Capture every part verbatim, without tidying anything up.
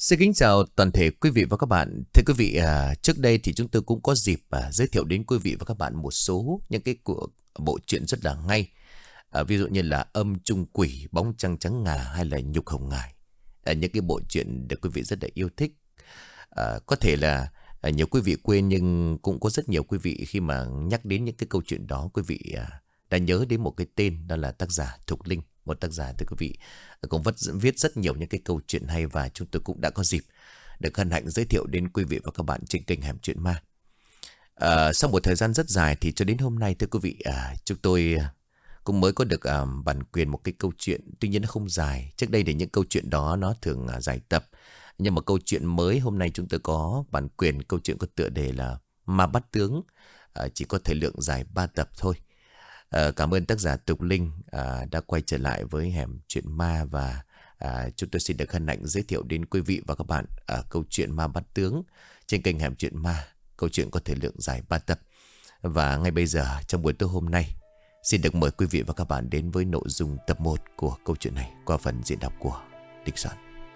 Xin kính chào toàn thể quý vị và các bạn. Thưa quý vị, à, trước đây thì chúng tôi cũng có dịp à, giới thiệu đến quý vị và các bạn một số những cái của bộ truyện rất là hay. À, ví dụ như là Âm Trung Quỷ, Bóng Trăng Trắng Ngà hay là Nhục Hồng Ngài. À, những cái bộ truyện được quý vị rất là yêu thích. À, có thể là à, nhiều quý vị quên nhưng cũng có rất nhiều quý vị khi mà nhắc đến những cái câu chuyện đó, quý vị à, đã nhớ đến một cái tên, đó là tác giả Thục Linh. Một tác giả, thưa quý vị, cũng vất, viết rất nhiều những cái câu chuyện hay, và chúng tôi cũng đã có dịp được hân hạnh giới thiệu đến quý vị và các bạn trên kênh Hẻm Chuyện Ma. À, sau một thời gian rất dài thì cho đến hôm nay, thưa quý vị, à, chúng tôi cũng mới có được à, bản quyền một cái câu chuyện. Tuy nhiên nó không dài. Trước đây thì những câu chuyện đó nó thường à, dài tập. Nhưng mà câu chuyện mới hôm nay chúng tôi có bản quyền. Câu chuyện có tựa đề là Ma Bắt Tướng, à, chỉ có thời lượng dài ba tập thôi. À, cảm ơn tác giả Tục Linh à, đã quay trở lại với Hẻm Chuyện Ma. Và à, chúng tôi xin được hân hạnh giới thiệu đến quý vị và các bạn à, câu chuyện Ma Bắt Tướng trên kênh Hẻm Chuyện Ma. Câu chuyện có thời lượng dài ba tập. Và ngay bây giờ trong buổi tối hôm nay, xin được mời quý vị và các bạn đến với nội dung tập một của câu chuyện này qua phần diễn đọc của Địch Soạn.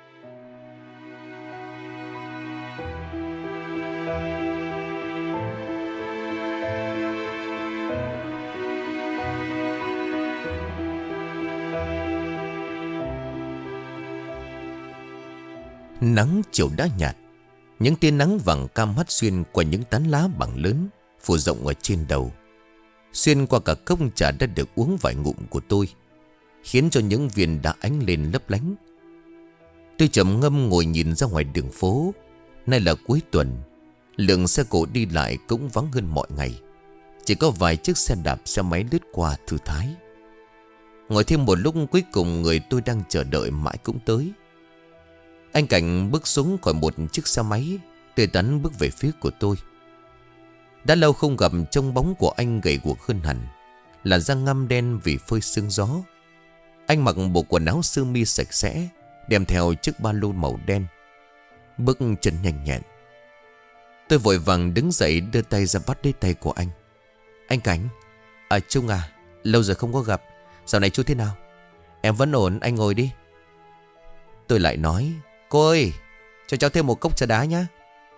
Nắng chiều đã nhạt, những tia nắng vàng cam hắt xuyên qua những tán lá bằng lớn phủ rộng ở trên đầu, xuyên qua cả cốc trà đã được uống vài ngụm của tôi, khiến cho những viên đá ánh lên lấp lánh. Tôi trầm ngâm ngồi nhìn ra ngoài đường phố. Nay là cuối tuần, lượng xe cộ đi lại cũng vắng hơn mọi ngày, chỉ có vài chiếc xe đạp xe máy lướt qua thư thái. Ngồi thêm một lúc, cuối cùng người tôi đang chờ đợi mãi cũng tới. Anh Cảnh bước xuống khỏi một chiếc xe máy, tươi tắn bước về phía của tôi. Đã lâu không gặp, trông bóng của anh gầy guộc hơn hẳn, làn da ngăm đen vì phơi sương gió. Anh mặc bộ quần áo sơ mi sạch sẽ, đem theo chiếc ba lô màu đen, bước chân nhanh nhẹn. Tôi vội vàng đứng dậy, đưa tay ra bắt lấy tay của anh. Anh Cảnh. À Trung à, lâu rồi không có gặp. Dạo này chú thế nào? Em vẫn ổn, anh ngồi đi. Tôi lại nói, cô ơi, cho cháu thêm một cốc trà đá nhá.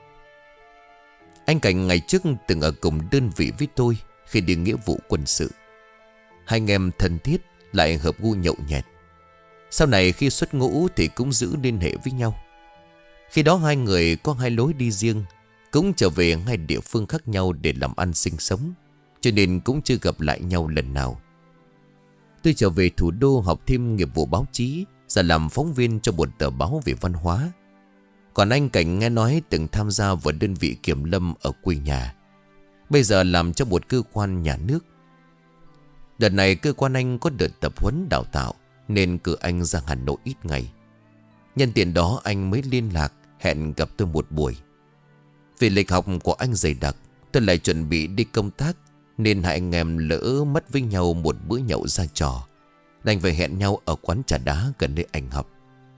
Anh Cảnh ngày trước từng ở cùng đơn vị với tôi khi đi nghĩa vụ quân sự. Hai anh em thân thiết, lại hợp gu nhậu nhẹt. Sau này khi xuất ngũ thì cũng giữ liên hệ với nhau. Khi đó hai người có hai lối đi riêng, cũng trở về hai địa phương khác nhau để làm ăn sinh sống, cho nên cũng chưa gặp lại nhau lần nào. Tôi trở về thủ đô học thêm nghiệp vụ báo chí, giờ làm phóng viên cho một tờ báo về văn hóa. Còn anh Cảnh nghe nói từng tham gia vào đơn vị kiểm lâm ở quê nhà, bây giờ làm cho một cơ quan nhà nước. Đợt này cơ quan anh có đợt tập huấn đào tạo, nên cử anh ra Hà Nội ít ngày. Nhân tiện đó anh mới liên lạc hẹn gặp tôi một buổi. Vì lịch học của anh dày đặc, tôi lại chuẩn bị đi công tác, nên hai anh em lỡ mất với nhau một bữa nhậu ra trò, đành phải hẹn nhau ở quán trà đá gần nơi anh học.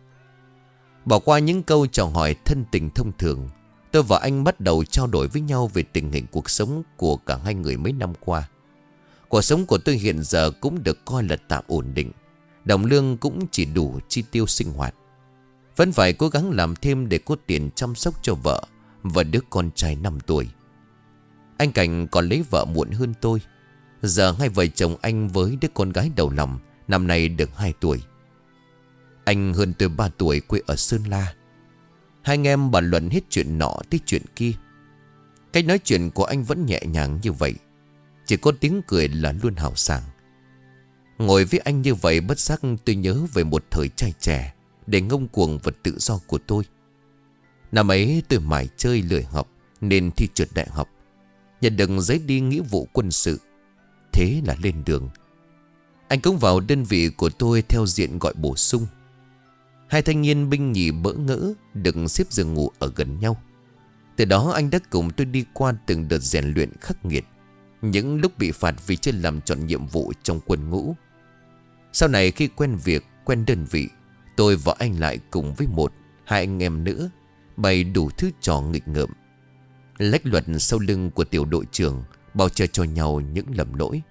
Bỏ qua những câu chào hỏi thân tình thông thường, tôi và anh bắt đầu trao đổi với nhau về tình hình cuộc sống của cả hai người mấy năm qua. Cuộc sống của tôi hiện giờ cũng được coi là tạm ổn định, đồng lương cũng chỉ đủ chi tiêu sinh hoạt. Vẫn phải cố gắng làm thêm để có tiền chăm sóc cho vợ và đứa con trai năm tuổi. Anh Cảnh còn lấy vợ muộn hơn tôi. Giờ hai vợ chồng anh với đứa con gái đầu lòng năm nay được hai tuổi. Anh hơn tôi ba tuổi, quê ở Sơn La. Hai anh em bàn luận hết chuyện nọ tới chuyện kia. Cách nói chuyện của anh vẫn nhẹ nhàng như vậy, chỉ có tiếng cười là luôn hào sảng. Ngồi với anh như vậy, bất giác tôi nhớ về một thời trai trẻ để ngông cuồng và tự do của tôi. Năm ấy tôi mải chơi lười học nên thi trượt đại học, nhận được giấy đi nghĩa vụ quân sự. Thế là lên đường. Anh cũng vào đơn vị của tôi theo diện gọi bổ sung. Hai thanh niên binh nhì bỡ ngỡ được xếp giường ngủ ở gần nhau. Từ đó anh đã cùng tôi đi qua từng đợt rèn luyện khắc nghiệt, những lúc bị phạt vì chưa làm trọn nhiệm vụ trong quân ngũ. Sau này khi quen việc, quen đơn vị, tôi và anh lại cùng với một, hai anh em nữa bày đủ thứ trò nghịch ngợm, lách luật sau lưng của tiểu đội trưởng, bao che cho nhau những lầm lỗi.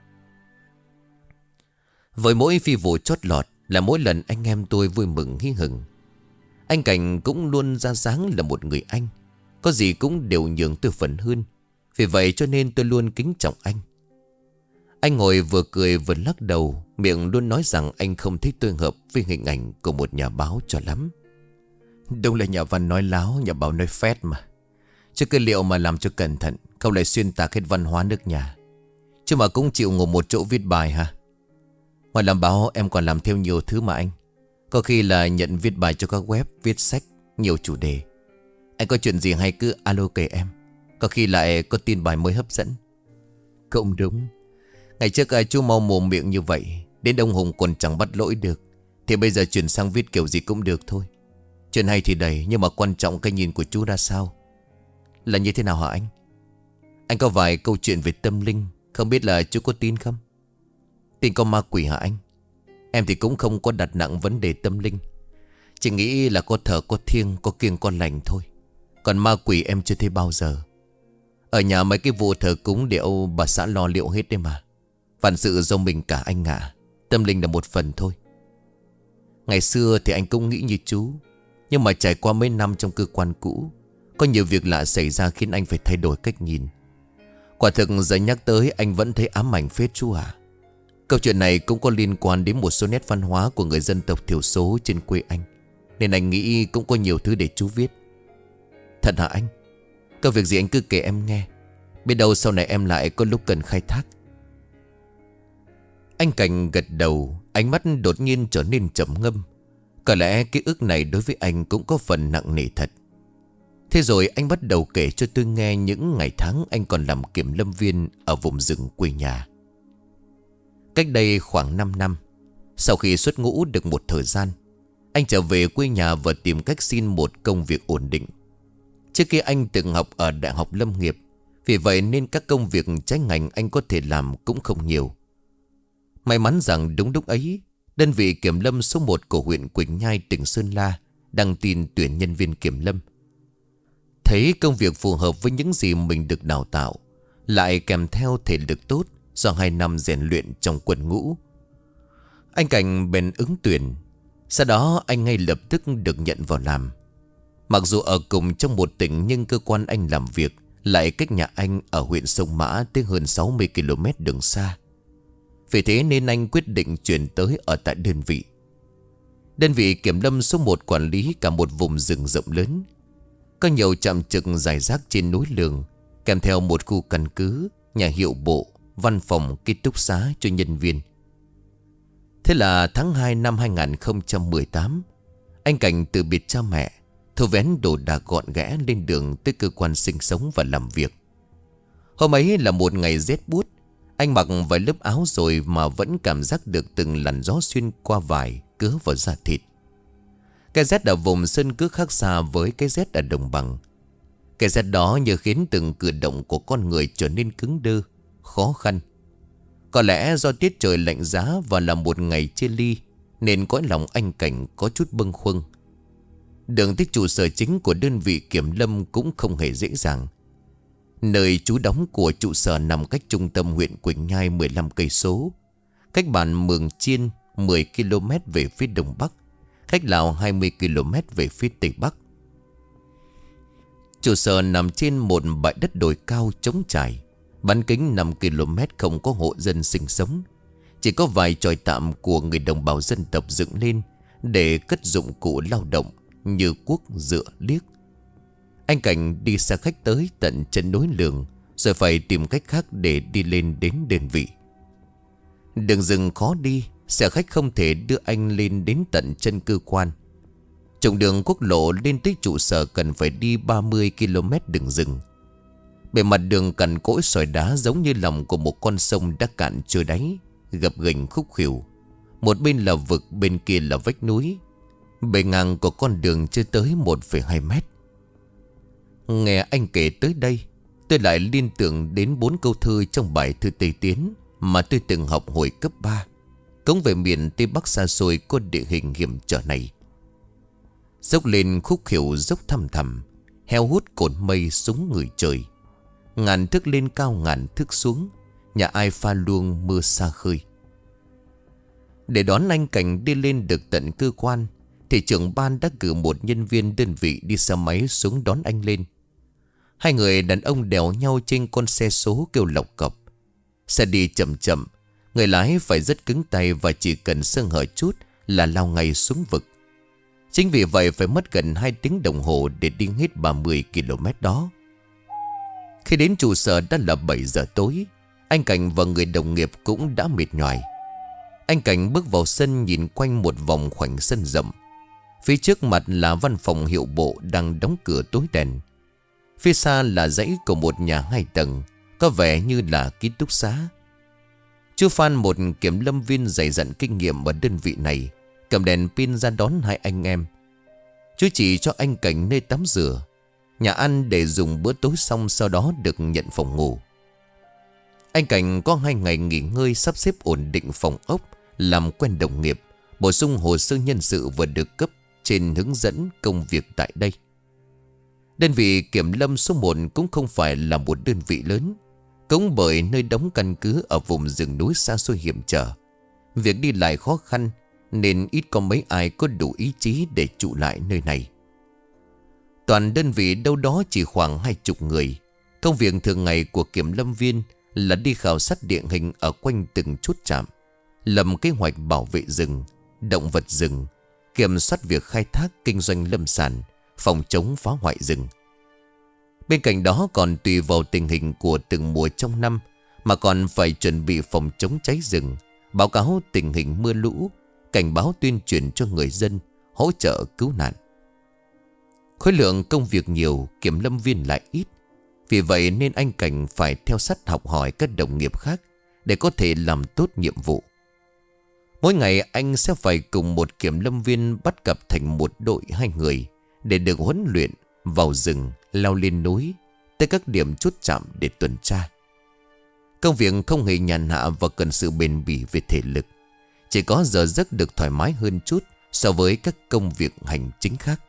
Với mỗi phi vụ chót lọt là mỗi lần anh em tôi vui mừng hí hửng. Anh Cảnh cũng luôn ra dáng là một người anh, có gì cũng đều nhường tôi phần hơn. Vì vậy cho nên tôi luôn kính trọng anh. Anh ngồi vừa cười vừa lắc đầu, miệng luôn nói rằng anh không thích tôi hợp với hình ảnh của một nhà báo cho lắm. Đúng là nhà văn nói láo, nhà báo nói phét mà. Chứ cái liệu mà làm cho cẩn thận, không lại xuyên tạc hết văn hóa nước nhà. Chứ mà cũng chịu ngồi một chỗ viết bài hả? Ngoài làm báo em còn làm theo nhiều thứ mà anh. Có khi là nhận viết bài cho các web, viết sách, nhiều chủ đề. Anh có chuyện gì hay cứ alo kể em. Có khi lại có tin bài mới hấp dẫn. Cũng đúng. Ngày trước chú mau mồm miệng như vậy, đến ông Hùng còn chẳng bắt lỗi được, thì bây giờ chuyển sang viết kiểu gì cũng được thôi. Chuyện hay thì đầy, nhưng mà quan trọng cái nhìn của chú ra sao. Là như thế nào hả anh? Anh có vài câu chuyện về tâm linh, không biết là chú có tin không? Tin có ma quỷ hả anh? Em thì cũng không có đặt nặng vấn đề tâm linh, chỉ nghĩ là có thờ có thiêng, có kiêng có lành thôi. Còn ma quỷ em chưa thấy bao giờ. Ở nhà mấy cái vụ thờ cúng điệu bà xã lo liệu hết đấy mà. Vạn sự do mình cả anh ạ. Tâm linh là một phần thôi. Ngày xưa thì anh cũng nghĩ như chú, nhưng mà trải qua mấy năm trong cơ quan cũ, có nhiều việc lạ xảy ra khiến anh phải thay đổi cách nhìn. Quả thực giờ nhắc tới anh vẫn thấy ám ảnh phết chú à. Câu chuyện này cũng có liên quan đến một số nét văn hóa của người dân tộc thiểu số trên quê anh, nên anh nghĩ cũng có nhiều thứ để chú viết. Thật hả anh? Có việc gì anh cứ kể em nghe, biết đâu sau này em lại có lúc cần khai thác. Anh Cảnh gật đầu, ánh mắt đột nhiên trở nên trầm ngâm. Có lẽ ký ức này đối với anh cũng có phần nặng nề thật. Thế rồi anh bắt đầu kể cho tôi nghe những ngày tháng anh còn làm kiểm lâm viên ở vùng rừng quê nhà. Cách đây khoảng năm năm, sau khi xuất ngũ được một thời gian, anh trở về quê nhà và tìm cách xin một công việc ổn định. Trước kia anh từng học ở Đại học Lâm nghiệp, vì vậy nên các công việc trái ngành anh có thể làm cũng không nhiều. May mắn rằng đúng lúc ấy, đơn vị kiểm lâm số một của huyện Quỳnh Nhai, tỉnh Sơn La đăng tin tuyển nhân viên kiểm lâm. Thấy công việc phù hợp với những gì mình được đào tạo, lại kèm theo thể lực tốt do hai năm rèn luyện trong quân ngũ, anh Cảnh bèn ứng tuyển. Sau đó anh ngay lập tức được nhận vào làm. Mặc dù ở cùng trong một tỉnh, nhưng cơ quan anh làm việc lại cách nhà anh ở huyện Sông Mã tới hơn sáu mươi ki lô mét đường xa. Vì thế nên anh quyết định chuyển tới ở tại đơn vị. Đơn vị kiểm lâm số một quản lý cả một vùng rừng rộng lớn, có nhiều trạm trực rải rác trên núi Lường, kèm theo một khu căn cứ, nhà hiệu bộ, văn phòng, ký túc xá cho nhân viên. Thế là tháng hai năm hai nghìn không trăm mười tám, anh Cảnh từ biệt cha mẹ, thu vén đồ đạc gọn ghẽ lên đường tới cơ quan sinh sống và làm việc. Hôm ấy là một ngày rét buốt. Anh mặc vài lớp áo rồi mà vẫn cảm giác được từng làn gió xuyên qua vải, cứa vào da thịt. Cái rét ở vùng sơn cước khác xa với cái rét ở đồng bằng. Cái rét đó như khiến từng cử động của con người trở nên cứng đơ, khó khăn. Có lẽ do tiết trời lạnh giá và là một ngày chia ly, nên cõi lòng anh Cảnh có chút bâng khuâng. Đường tới trụ sở chính của đơn vị kiểm lâm cũng không hề dễ dàng. Nơi trú đóng của trụ sở nằm cách trung tâm huyện Quỳnh Nhai mười lăm cây số, cách bản Mường Chiên mười ki lô mét về phía đông bắc, cách Lào hai mươi ki lô mét về phía tây bắc. Trụ sở nằm trên một bãi đất đồi cao trống trải, bán kính năm ki lô mét, không có hộ dân sinh sống. Chỉ có vài chòi tạm của người đồng bào dân tộc dựng lên để cất dụng cụ lao động như cuốc, dựa, liếc. Anh Cảnh đi xe khách tới tận chân núi Lường, rồi phải tìm cách khác để đi lên đến đơn vị. Đường rừng khó đi, xe khách không thể đưa anh lên đến tận chân cơ quan. Trùng đường quốc lộ lên tới trụ sở cần phải đi ba mươi ki lô mét đường rừng. Bề mặt đường cằn cỗi sỏi đá giống như lòng của một con sông đã cạn trôi đáy, gập ghềnh khúc khuỷu. Một bên là vực, bên kia là vách núi. Bề ngang của con đường chưa tới một phẩy hai mét. Nghe anh kể tới đây, tôi lại liên tưởng đến bốn câu thơ trong bài Thư Tây Tiến mà tôi từng học hồi cấp ba. Cống về miền Tây Bắc xa xôi có địa hình hiểm trở này. Dốc lên khúc khuỷu dốc thăm thẳm, heo hút cồn mây súng người trời. Ngàn thước lên cao ngàn thước xuống, nhà ai pha luông mưa xa khơi. Để đón anh Cảnh đi lên được tận cơ quan, thì trưởng ban đã cử một nhân viên đơn vị đi xe máy xuống đón anh lên. Hai người đàn ông đèo nhau trên con xe số kêu lộc cọc. Xe đi chậm chậm, người lái phải rất cứng tay và chỉ cần sơ hở chút là lao ngay xuống vực. Chính vì vậy phải mất gần hai tiếng đồng hồ để đi hết ba mươi ki lô mét đó. Khi đến trụ sở đã là bảy giờ tối. Anh Cảnh và người đồng nghiệp cũng đã mệt nhoài. Anh Cảnh bước vào sân nhìn quanh một vòng khoảnh sân rộng. Phía trước mặt là văn phòng hiệu bộ đang đóng cửa tối đèn. Phía xa là dãy của một nhà hai tầng, có vẻ như là ký túc xá. Chú Phan, một kiểm lâm viên dày dặn kinh nghiệm ở đơn vị này, cầm đèn pin ra đón hai anh em. Chú chỉ cho anh Cảnh nơi tắm rửa, nhà ăn để dùng bữa tối, xong sau đó được nhận phòng ngủ. Anh Cảnh có hai ngày nghỉ ngơi sắp xếp ổn định phòng ốc, làm quen đồng nghiệp, bổ sung hồ sơ nhân sự vừa được cấp trên hướng dẫn công việc tại đây. Đơn vị kiểm lâm số một cũng không phải là một đơn vị lớn. Cũng bởi nơi đóng căn cứ ở vùng rừng núi xa xôi hiểm trở, việc đi lại khó khăn nên ít có mấy ai có đủ ý chí để trụ lại nơi này. Toàn đơn vị đâu đó chỉ khoảng hai chục người. Công việc thường ngày của kiểm lâm viên là đi khảo sát địa hình ở quanh từng chốt trạm, lập kế hoạch bảo vệ rừng, động vật rừng, kiểm soát việc khai thác kinh doanh lâm sản, phòng chống phá hoại rừng. Bên cạnh đó còn tùy vào tình hình của từng mùa trong năm mà còn phải chuẩn bị phòng chống cháy rừng, báo cáo tình hình mưa lũ, cảnh báo tuyên truyền cho người dân, hỗ trợ cứu nạn. Khối lượng công việc nhiều, kiểm lâm viên lại ít. Vì vậy nên anh Cảnh phải theo sát học hỏi các đồng nghiệp khác để có thể làm tốt nhiệm vụ. Mỗi ngày anh sẽ phải cùng một kiểm lâm viên bắt cặp thành một đội hai người để được huấn luyện vào rừng, leo lên núi, tới các điểm chốt chạm để tuần tra. Công việc không hề nhàn hạ và cần sự bền bỉ về thể lực. Chỉ có giờ giấc được thoải mái hơn chút so với các công việc hành chính khác.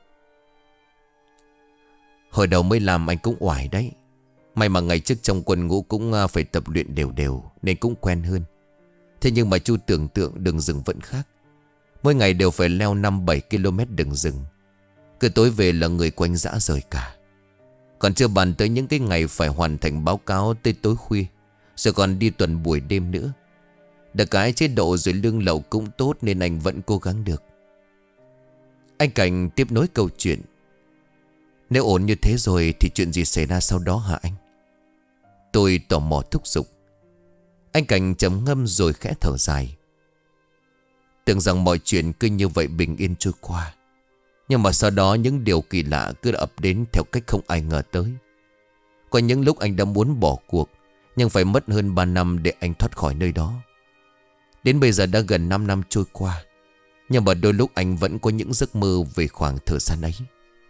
Hồi đầu mới làm anh cũng oải đấy. May mà ngày trước trong quân ngũ cũng phải tập luyện đều đều nên cũng quen hơn. Thế nhưng mà Chu tưởng tượng đường rừng vẫn khác. Mỗi ngày đều phải leo năm bảy ki lô mét đường rừng. Cứ tối về là người quanh dã rời cả. Còn chưa bàn tới những cái ngày phải hoàn thành báo cáo tới tối khuya, rồi còn đi tuần buổi đêm nữa. Được cái chế độ rồi lương lậu cũng tốt nên anh vẫn cố gắng được. Anh Cảnh tiếp nối câu chuyện. Nếu ổn như thế rồi thì chuyện gì xảy ra sau đó hả anh? Tôi tò mò thúc giục. Anh Cảnh trầm ngâm rồi khẽ thở dài. Tưởng rằng mọi chuyện cứ như vậy bình yên trôi qua. Nhưng mà sau đó những điều kỳ lạ cứ ập đến theo cách không ai ngờ tới. Có những lúc anh đã muốn bỏ cuộc, nhưng phải mất hơn ba năm để anh thoát khỏi nơi đó. Đến bây giờ đã gần năm năm trôi qua, nhưng mà đôi lúc anh vẫn có những giấc mơ về khoảng thời gian ấy.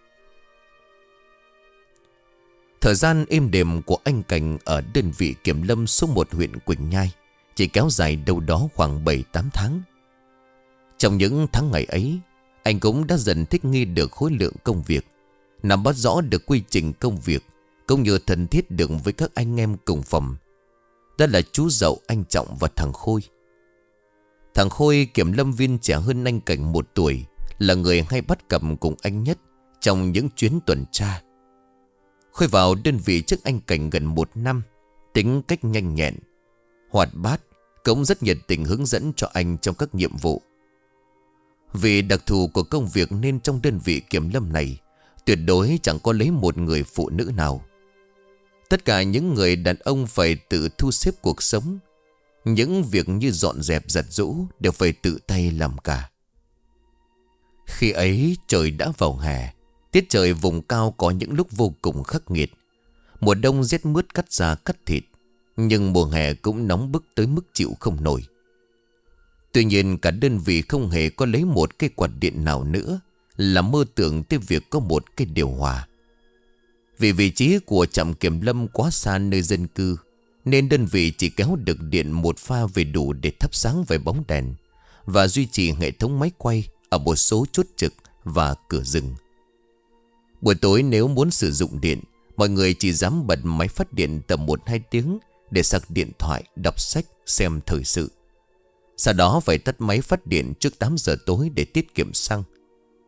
Thời gian êm đềm của anh Cảnh ở đơn vị kiểm lâm số một huyện Quỳnh Nhai chỉ kéo dài đâu đó khoảng bảy tám tháng. Trong những tháng ngày ấy, anh cũng đã dần thích nghi được khối lượng công việc, nắm bắt rõ được quy trình công việc, cũng như thân thiết được với các anh em cùng phòng. Đó là chú Dậu, anh Trọng và thằng Khôi. Thằng Khôi kiểm lâm viên trẻ hơn anh Cảnh một tuổi, là người hay bắt cặp cùng anh nhất trong những chuyến tuần tra. Khôi vào đơn vị trước anh Cảnh gần một năm, tính cách nhanh nhẹn, hoạt bát, cũng rất nhiệt tình hướng dẫn cho anh trong các nhiệm vụ. Vì đặc thù của công việc nên trong đơn vị kiểm lâm này tuyệt đối chẳng có lấy một người phụ nữ nào. Tất cả những người đàn ông phải tự thu xếp cuộc sống. Những việc như dọn dẹp giặt giũ đều phải tự tay làm cả. Khi ấy trời đã vào hè. Tiết trời vùng cao có những lúc vô cùng khắc nghiệt. Mùa đông rét mướt cắt da cắt thịt, nhưng mùa hè cũng nóng bức tới mức chịu không nổi. Tuy nhiên cả đơn vị không hề có lấy một cây quạt điện nào nữa, là mơ tưởng tới việc có một cái điều hòa. Vì vị trí của trạm kiểm lâm quá xa nơi dân cư, nên đơn vị chỉ kéo được điện một pha về đủ để thắp sáng vài bóng đèn và duy trì hệ thống máy quay ở một số chốt trực và cửa rừng. Buổi tối nếu muốn sử dụng điện, mọi người chỉ dám bật máy phát điện tầm một hai tiếng để sạc điện thoại, đọc sách, xem thời sự. Sau đó phải tắt máy phát điện trước tám giờ tối để tiết kiệm xăng.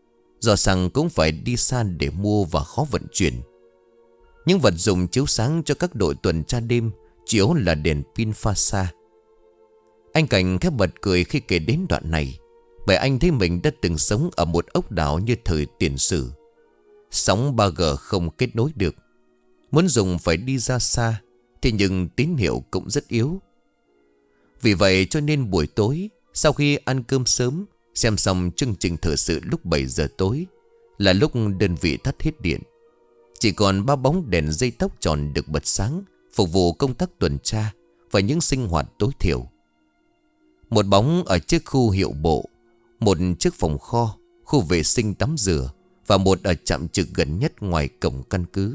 Do xăng cũng phải đi xa để mua và khó vận chuyển. Những vật dụng chiếu sáng cho các đội tuần tra đêm chủ yếu là đèn pin pha xa. Anh Cảnh khép bật cười khi kể đến đoạn này, bởi anh thấy mình đã từng sống ở một ốc đảo như thời tiền sử. Sóng ba G không kết nối được, muốn dùng phải đi ra xa, thế nhưng tín hiệu cũng rất yếu. Vì vậy cho nên buổi tối, sau khi ăn cơm sớm, xem xong chương trình thời sự lúc bảy giờ tối, là lúc đơn vị tắt hết điện. Chỉ còn ba bóng đèn dây tóc tròn được bật sáng, phục vụ công tác tuần tra và những sinh hoạt tối thiểu. Một bóng ở trước khu hiệu bộ, một chiếc phòng kho, khu vệ sinh tắm rửa, và một ở trạm trực gần nhất ngoài cổng căn cứ.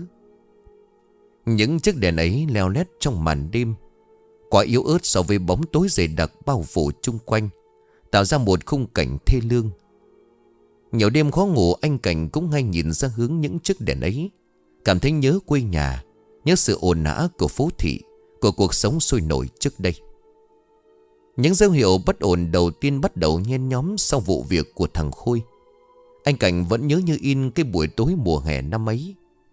Những chiếc đèn ấy leo lét trong màn đêm, quá yếu ớt so với bóng tối dày đặc bao phủ chung quanh, tạo ra một khung cảnh thê lương. Nhiều đêm khó ngủ, anh Cảnh cũng hay nhìn ra hướng những chiếc đèn ấy, cảm thấy nhớ quê nhà, nhớ sự ồn ào của phố thị, của cuộc sống sôi nổi trước đây. Những dấu hiệu bất ổn đầu tiên bắt đầu nhen nhóm sau vụ việc của thằng Khôi. Anh Cảnh vẫn nhớ như in cái buổi tối mùa hè năm ấy.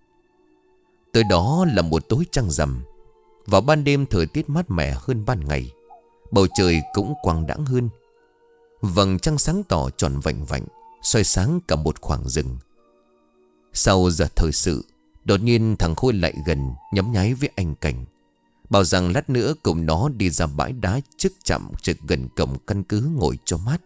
Tới đó là một tối trăng rằm. Vào ban đêm thời tiết mát mẻ hơn ban ngày, bầu trời cũng quang đãng hơn. Vầng trăng sáng tỏ tròn vành vạnh, soi sáng cả một khoảng rừng. Sau giờ thời sự, đột nhiên thằng Khôi lại gần, nhấm nháy với anh Cảnh, bảo rằng lát nữa cùng nó đi ra bãi đá trước trạm trực gần cổng căn cứ ngồi cho mát.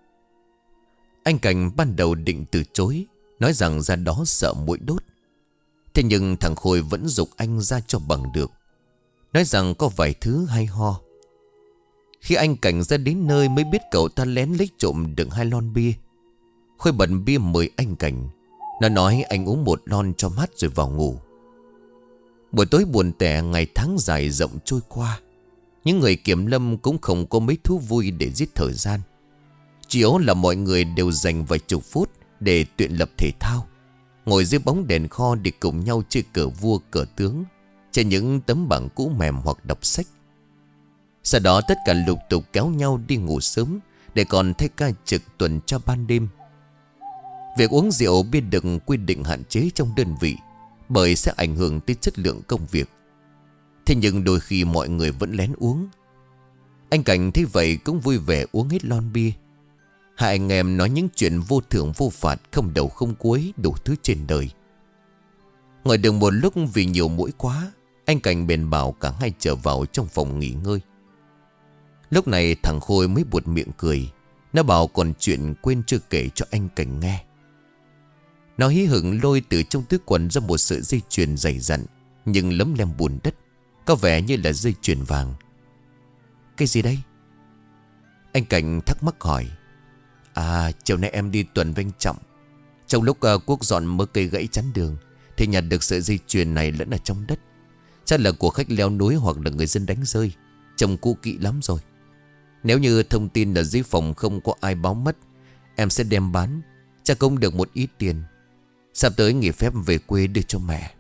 Anh Cảnh ban đầu định từ chối, nói rằng ra đó sợ muỗi đốt. Thế nhưng thằng Khôi vẫn giục anh ra cho bằng được, nói rằng có vài thứ hay ho. Khi anh Cảnh ra đến nơi mới biết cậu ta lén lấy trộm được hai lon bia. Khôi bật bia mời anh Cảnh. Nó nói anh uống một lon cho mát rồi vào ngủ. Buổi tối buồn tẻ, ngày tháng dài rộng trôi qua. Những người kiểm lâm cũng không có mấy thú vui để giết thời gian. Chủ yếu là mọi người đều dành vài chục phút để luyện tập thể thao, ngồi dưới bóng đèn kho để cùng nhau chơi cờ vua cờ tướng trên những tấm bảng cũ mềm hoặc đọc sách. Sau đó tất cả lục tục kéo nhau đi ngủ sớm để còn thay ca trực tuần tra ban đêm. Việc uống rượu bia được quy định hạn chế trong đơn vị, bởi sẽ ảnh hưởng tới chất lượng công việc. Thế nhưng đôi khi mọi người vẫn lén uống. Anh Cảnh thấy vậy cũng vui vẻ uống hết lon bia. Hai anh em nói những chuyện vô thưởng vô phạt, không đầu không cuối, đủ thứ trên đời. Ngồi được một lúc vì nhiều mũi quá, anh Cảnh bèn bảo cả hai trở vào trong phòng nghỉ ngơi. Lúc này thằng Khôi mới buột miệng cười. Nó bảo còn chuyện quên chưa kể cho anh Cảnh nghe. Nó hí hửng lôi từ trong túi quần ra một sợi dây chuyền dày dặn nhưng lấm lem bùn đất, có vẻ như là dây chuyền vàng. Cái gì đây? Anh Cảnh thắc mắc hỏi. À, chiều nay em đi tuần với anh Trọng. Trong lúc uh, Quốc dọn mớ cây gãy chắn đường thì nhặt được sợi dây chuyền này lẫn ở trong đất. Chắc là của khách leo núi hoặc là người dân đánh rơi. Trông cũ kỹ lắm rồi. Nếu như thông tin ở dưới phòng không có ai báo mất, em sẽ đem bán, chắc cũng được một ít tiền. Sắp tới nghỉ phép về quê đưa cho mẹ.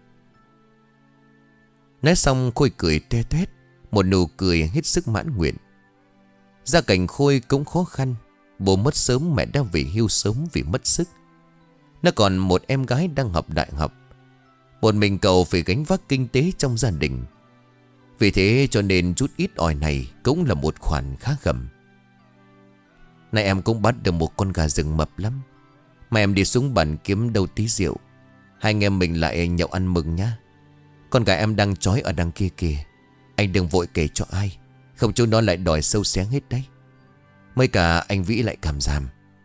Nói xong Khôi cười toe toét, một nụ cười hết sức mãn nguyện. Gia cảnh Khôi cũng khó khăn. Bố mất sớm, mẹ đang về hưu sớm vì mất sức. Nó còn một em gái đang học đại học. Một mình cậu phải gánh vác kinh tế trong gia đình. Vì thế cho nên chút ít ỏi này cũng là một khoản khá gầm. Nay em cũng bắt được một con gà rừng mập lắm. Mà em đi xuống bản kiếm đâu tí rượu. Hai anh em mình lại nhậu ăn mừng nhá. Con gà em đang trói ở đằng kia kìa. Anh đừng vội kể cho ai, không chúng nó lại đòi sâu xé hết đấy. Mấy cả anh Vĩ lại cảm giảm.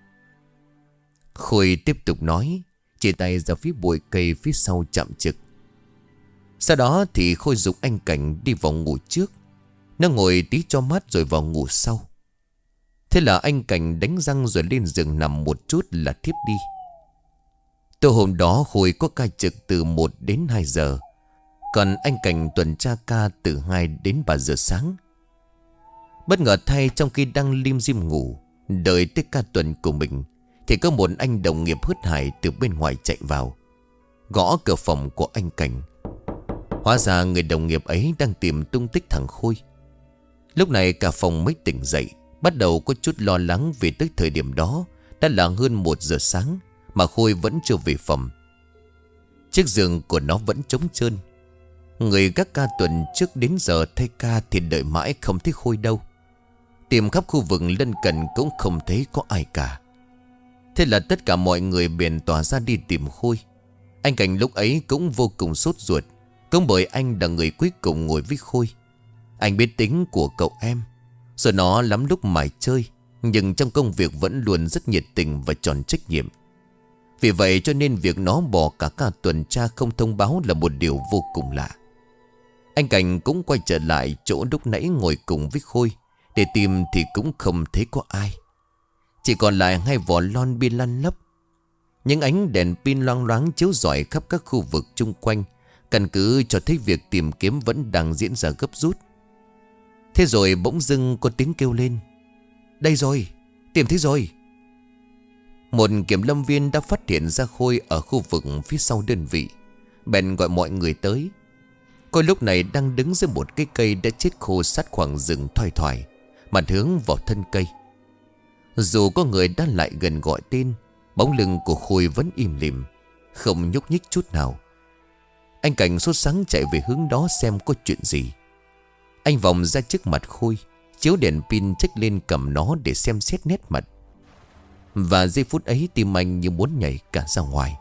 Khôi tiếp tục nói, chỉ tay ra phía bụi cây phía sau trạm trực. Sau đó thì Khôi giục anh Cảnh đi vào ngủ trước. Nó ngồi tí cho mát rồi vào ngủ sau. Thế là anh Cảnh đánh răng rồi lên giường nằm một chút là thiếp đi. Tối hôm đó Khôi có ca trực từ một đến hai giờ. Còn anh Cảnh tuần tra ca từ hai đến ba giờ sáng. Bất ngờ thay, trong khi đang lim dim ngủ đợi tới ca tuần của mình, thì có một anh đồng nghiệp hớt hải từ bên ngoài chạy vào, gõ cửa phòng của anh Cảnh. Hóa ra người đồng nghiệp ấy đang tìm tung tích thằng Khôi. Lúc này cả phòng mới tỉnh dậy, bắt đầu có chút lo lắng vì tới thời điểm đó đã là hơn một giờ sáng mà Khôi vẫn chưa về phòng. Chiếc giường của nó vẫn trống trơn. Người gác ca tuần trước đến giờ thay ca thì đợi mãi không thấy Khôi đâu. Tìm khắp khu vực lân cận cũng không thấy có ai cả. Thế là tất cả mọi người bèn tỏa ra đi tìm Khôi. Anh Cảnh lúc ấy cũng vô cùng sốt ruột, cũng bởi anh là người cuối cùng ngồi với Khôi. Anh biết tính của cậu em, rồi nó lắm lúc mải chơi, nhưng trong công việc vẫn luôn rất nhiệt tình và tròn trách nhiệm. Vì vậy cho nên việc nó bỏ cả cả tuần tra không thông báo là một điều vô cùng lạ. Anh Cảnh cũng quay trở lại chỗ lúc nãy ngồi cùng với Khôi, để tìm thì cũng không thấy có ai. Chỉ còn lại hai vỏ lon bia lăn lấp. Những ánh đèn pin loang loáng chiếu rọi khắp các khu vực chung quanh, căn cứ cho thấy việc tìm kiếm vẫn đang diễn ra gấp rút. Thế rồi bỗng dưng có tiếng kêu lên: "Đây rồi, tìm thấy rồi." Một kiểm lâm viên đã phát hiện ra Khôi ở khu vực phía sau đơn vị, bèn gọi mọi người tới. Khôi lúc này đang đứng dưới một cái cây đã chết khô sát khoảng rừng thoai thoải, mặt hướng vào thân cây. Dù có người đã lại gần gọi tên, bóng lưng của Khôi vẫn im lìm, không nhúc nhích chút nào. Anh Cảnh sốt sắng chạy về hướng đó xem có chuyện gì. Anh vòng ra trước mặt Khôi, chiếu đèn pin chếch lên cầm nó để xem xét nét mặt. Và giây phút ấy tim anh như muốn nhảy cả ra ngoài.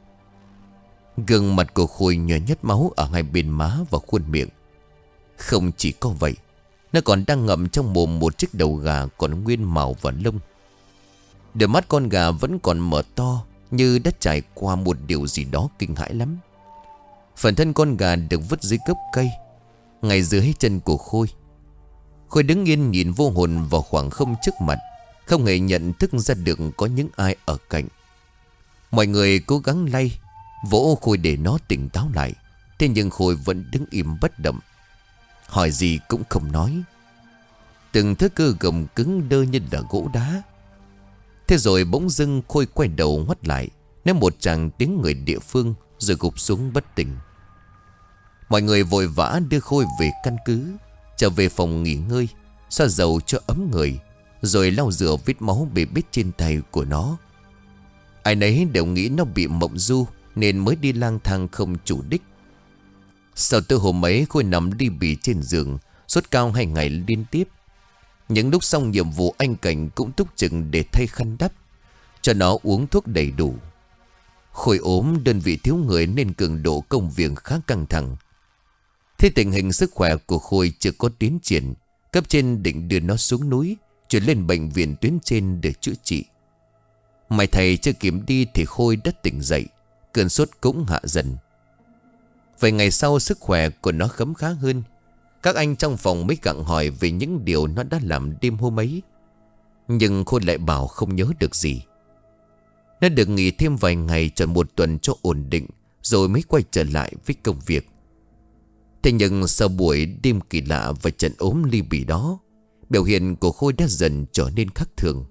Gương mặt của Khôi nhờ nhớt máu ở hai bên má và khuôn miệng. Không chỉ có vậy, nó còn đang ngậm trong mồm một chiếc đầu gà còn nguyên màu và lông. Đôi mắt con gà vẫn còn mở to, như đã trải qua một điều gì đó kinh hãi lắm. Phần thân con gà được vứt dưới gốc cây, ngay dưới chân của Khôi. Khôi đứng yên nhìn vô hồn vào khoảng không trước mặt, không hề nhận thức ra được có những ai ở cạnh. Mọi người cố gắng lay, vỗ Khôi để nó tỉnh táo lại. Thế nhưng Khôi vẫn đứng im bất động, hỏi gì cũng không nói. Từng thứ cơ gồng cứng đơ như là gỗ đá. Thế rồi bỗng dưng Khôi quay đầu ngoắt lại, nói một tràng tiếng người địa phương, rồi gục xuống bất tỉnh. Mọi người vội vã đưa Khôi về căn cứ, trở về phòng nghỉ ngơi, xoa dầu cho ấm người, rồi lau rửa vết máu bê bết trên tay của nó. Ai nấy đều nghĩ nó bị mộng du, nên mới đi lang thang không chủ đích. Sau từ hôm ấy Khôi nằm đi bì trên giường, sốt cao hai ngày liên tiếp. Những lúc xong nhiệm vụ, anh Cảnh cũng túc trực để thay khăn đắp, cho nó uống thuốc đầy đủ. Khôi ốm, đơn vị thiếu người nên cường độ công việc khá căng thẳng. Thế tình hình sức khỏe của Khôi chưa có tiến triển, cấp trên định đưa nó xuống núi, chuyển lên bệnh viện tuyến trên để chữa trị. May thầy chưa kịp đi thì Khôi đã tỉnh dậy, cơn sốt cũng hạ dần. Vài ngày sau sức khỏe của nó khấm khá hơn. Các anh trong phòng mới gặng hỏi về những điều nó đã làm đêm hôm ấy. Nhưng Khôi lại bảo không nhớ được gì. Nó được nghỉ thêm vài ngày, chọn một tuần cho ổn định, rồi mới quay trở lại với công việc. Thế nhưng sau buổi đêm kỳ lạ và trận ốm ly bì đó, biểu hiện của Khôi đã dần trở nên khác thường.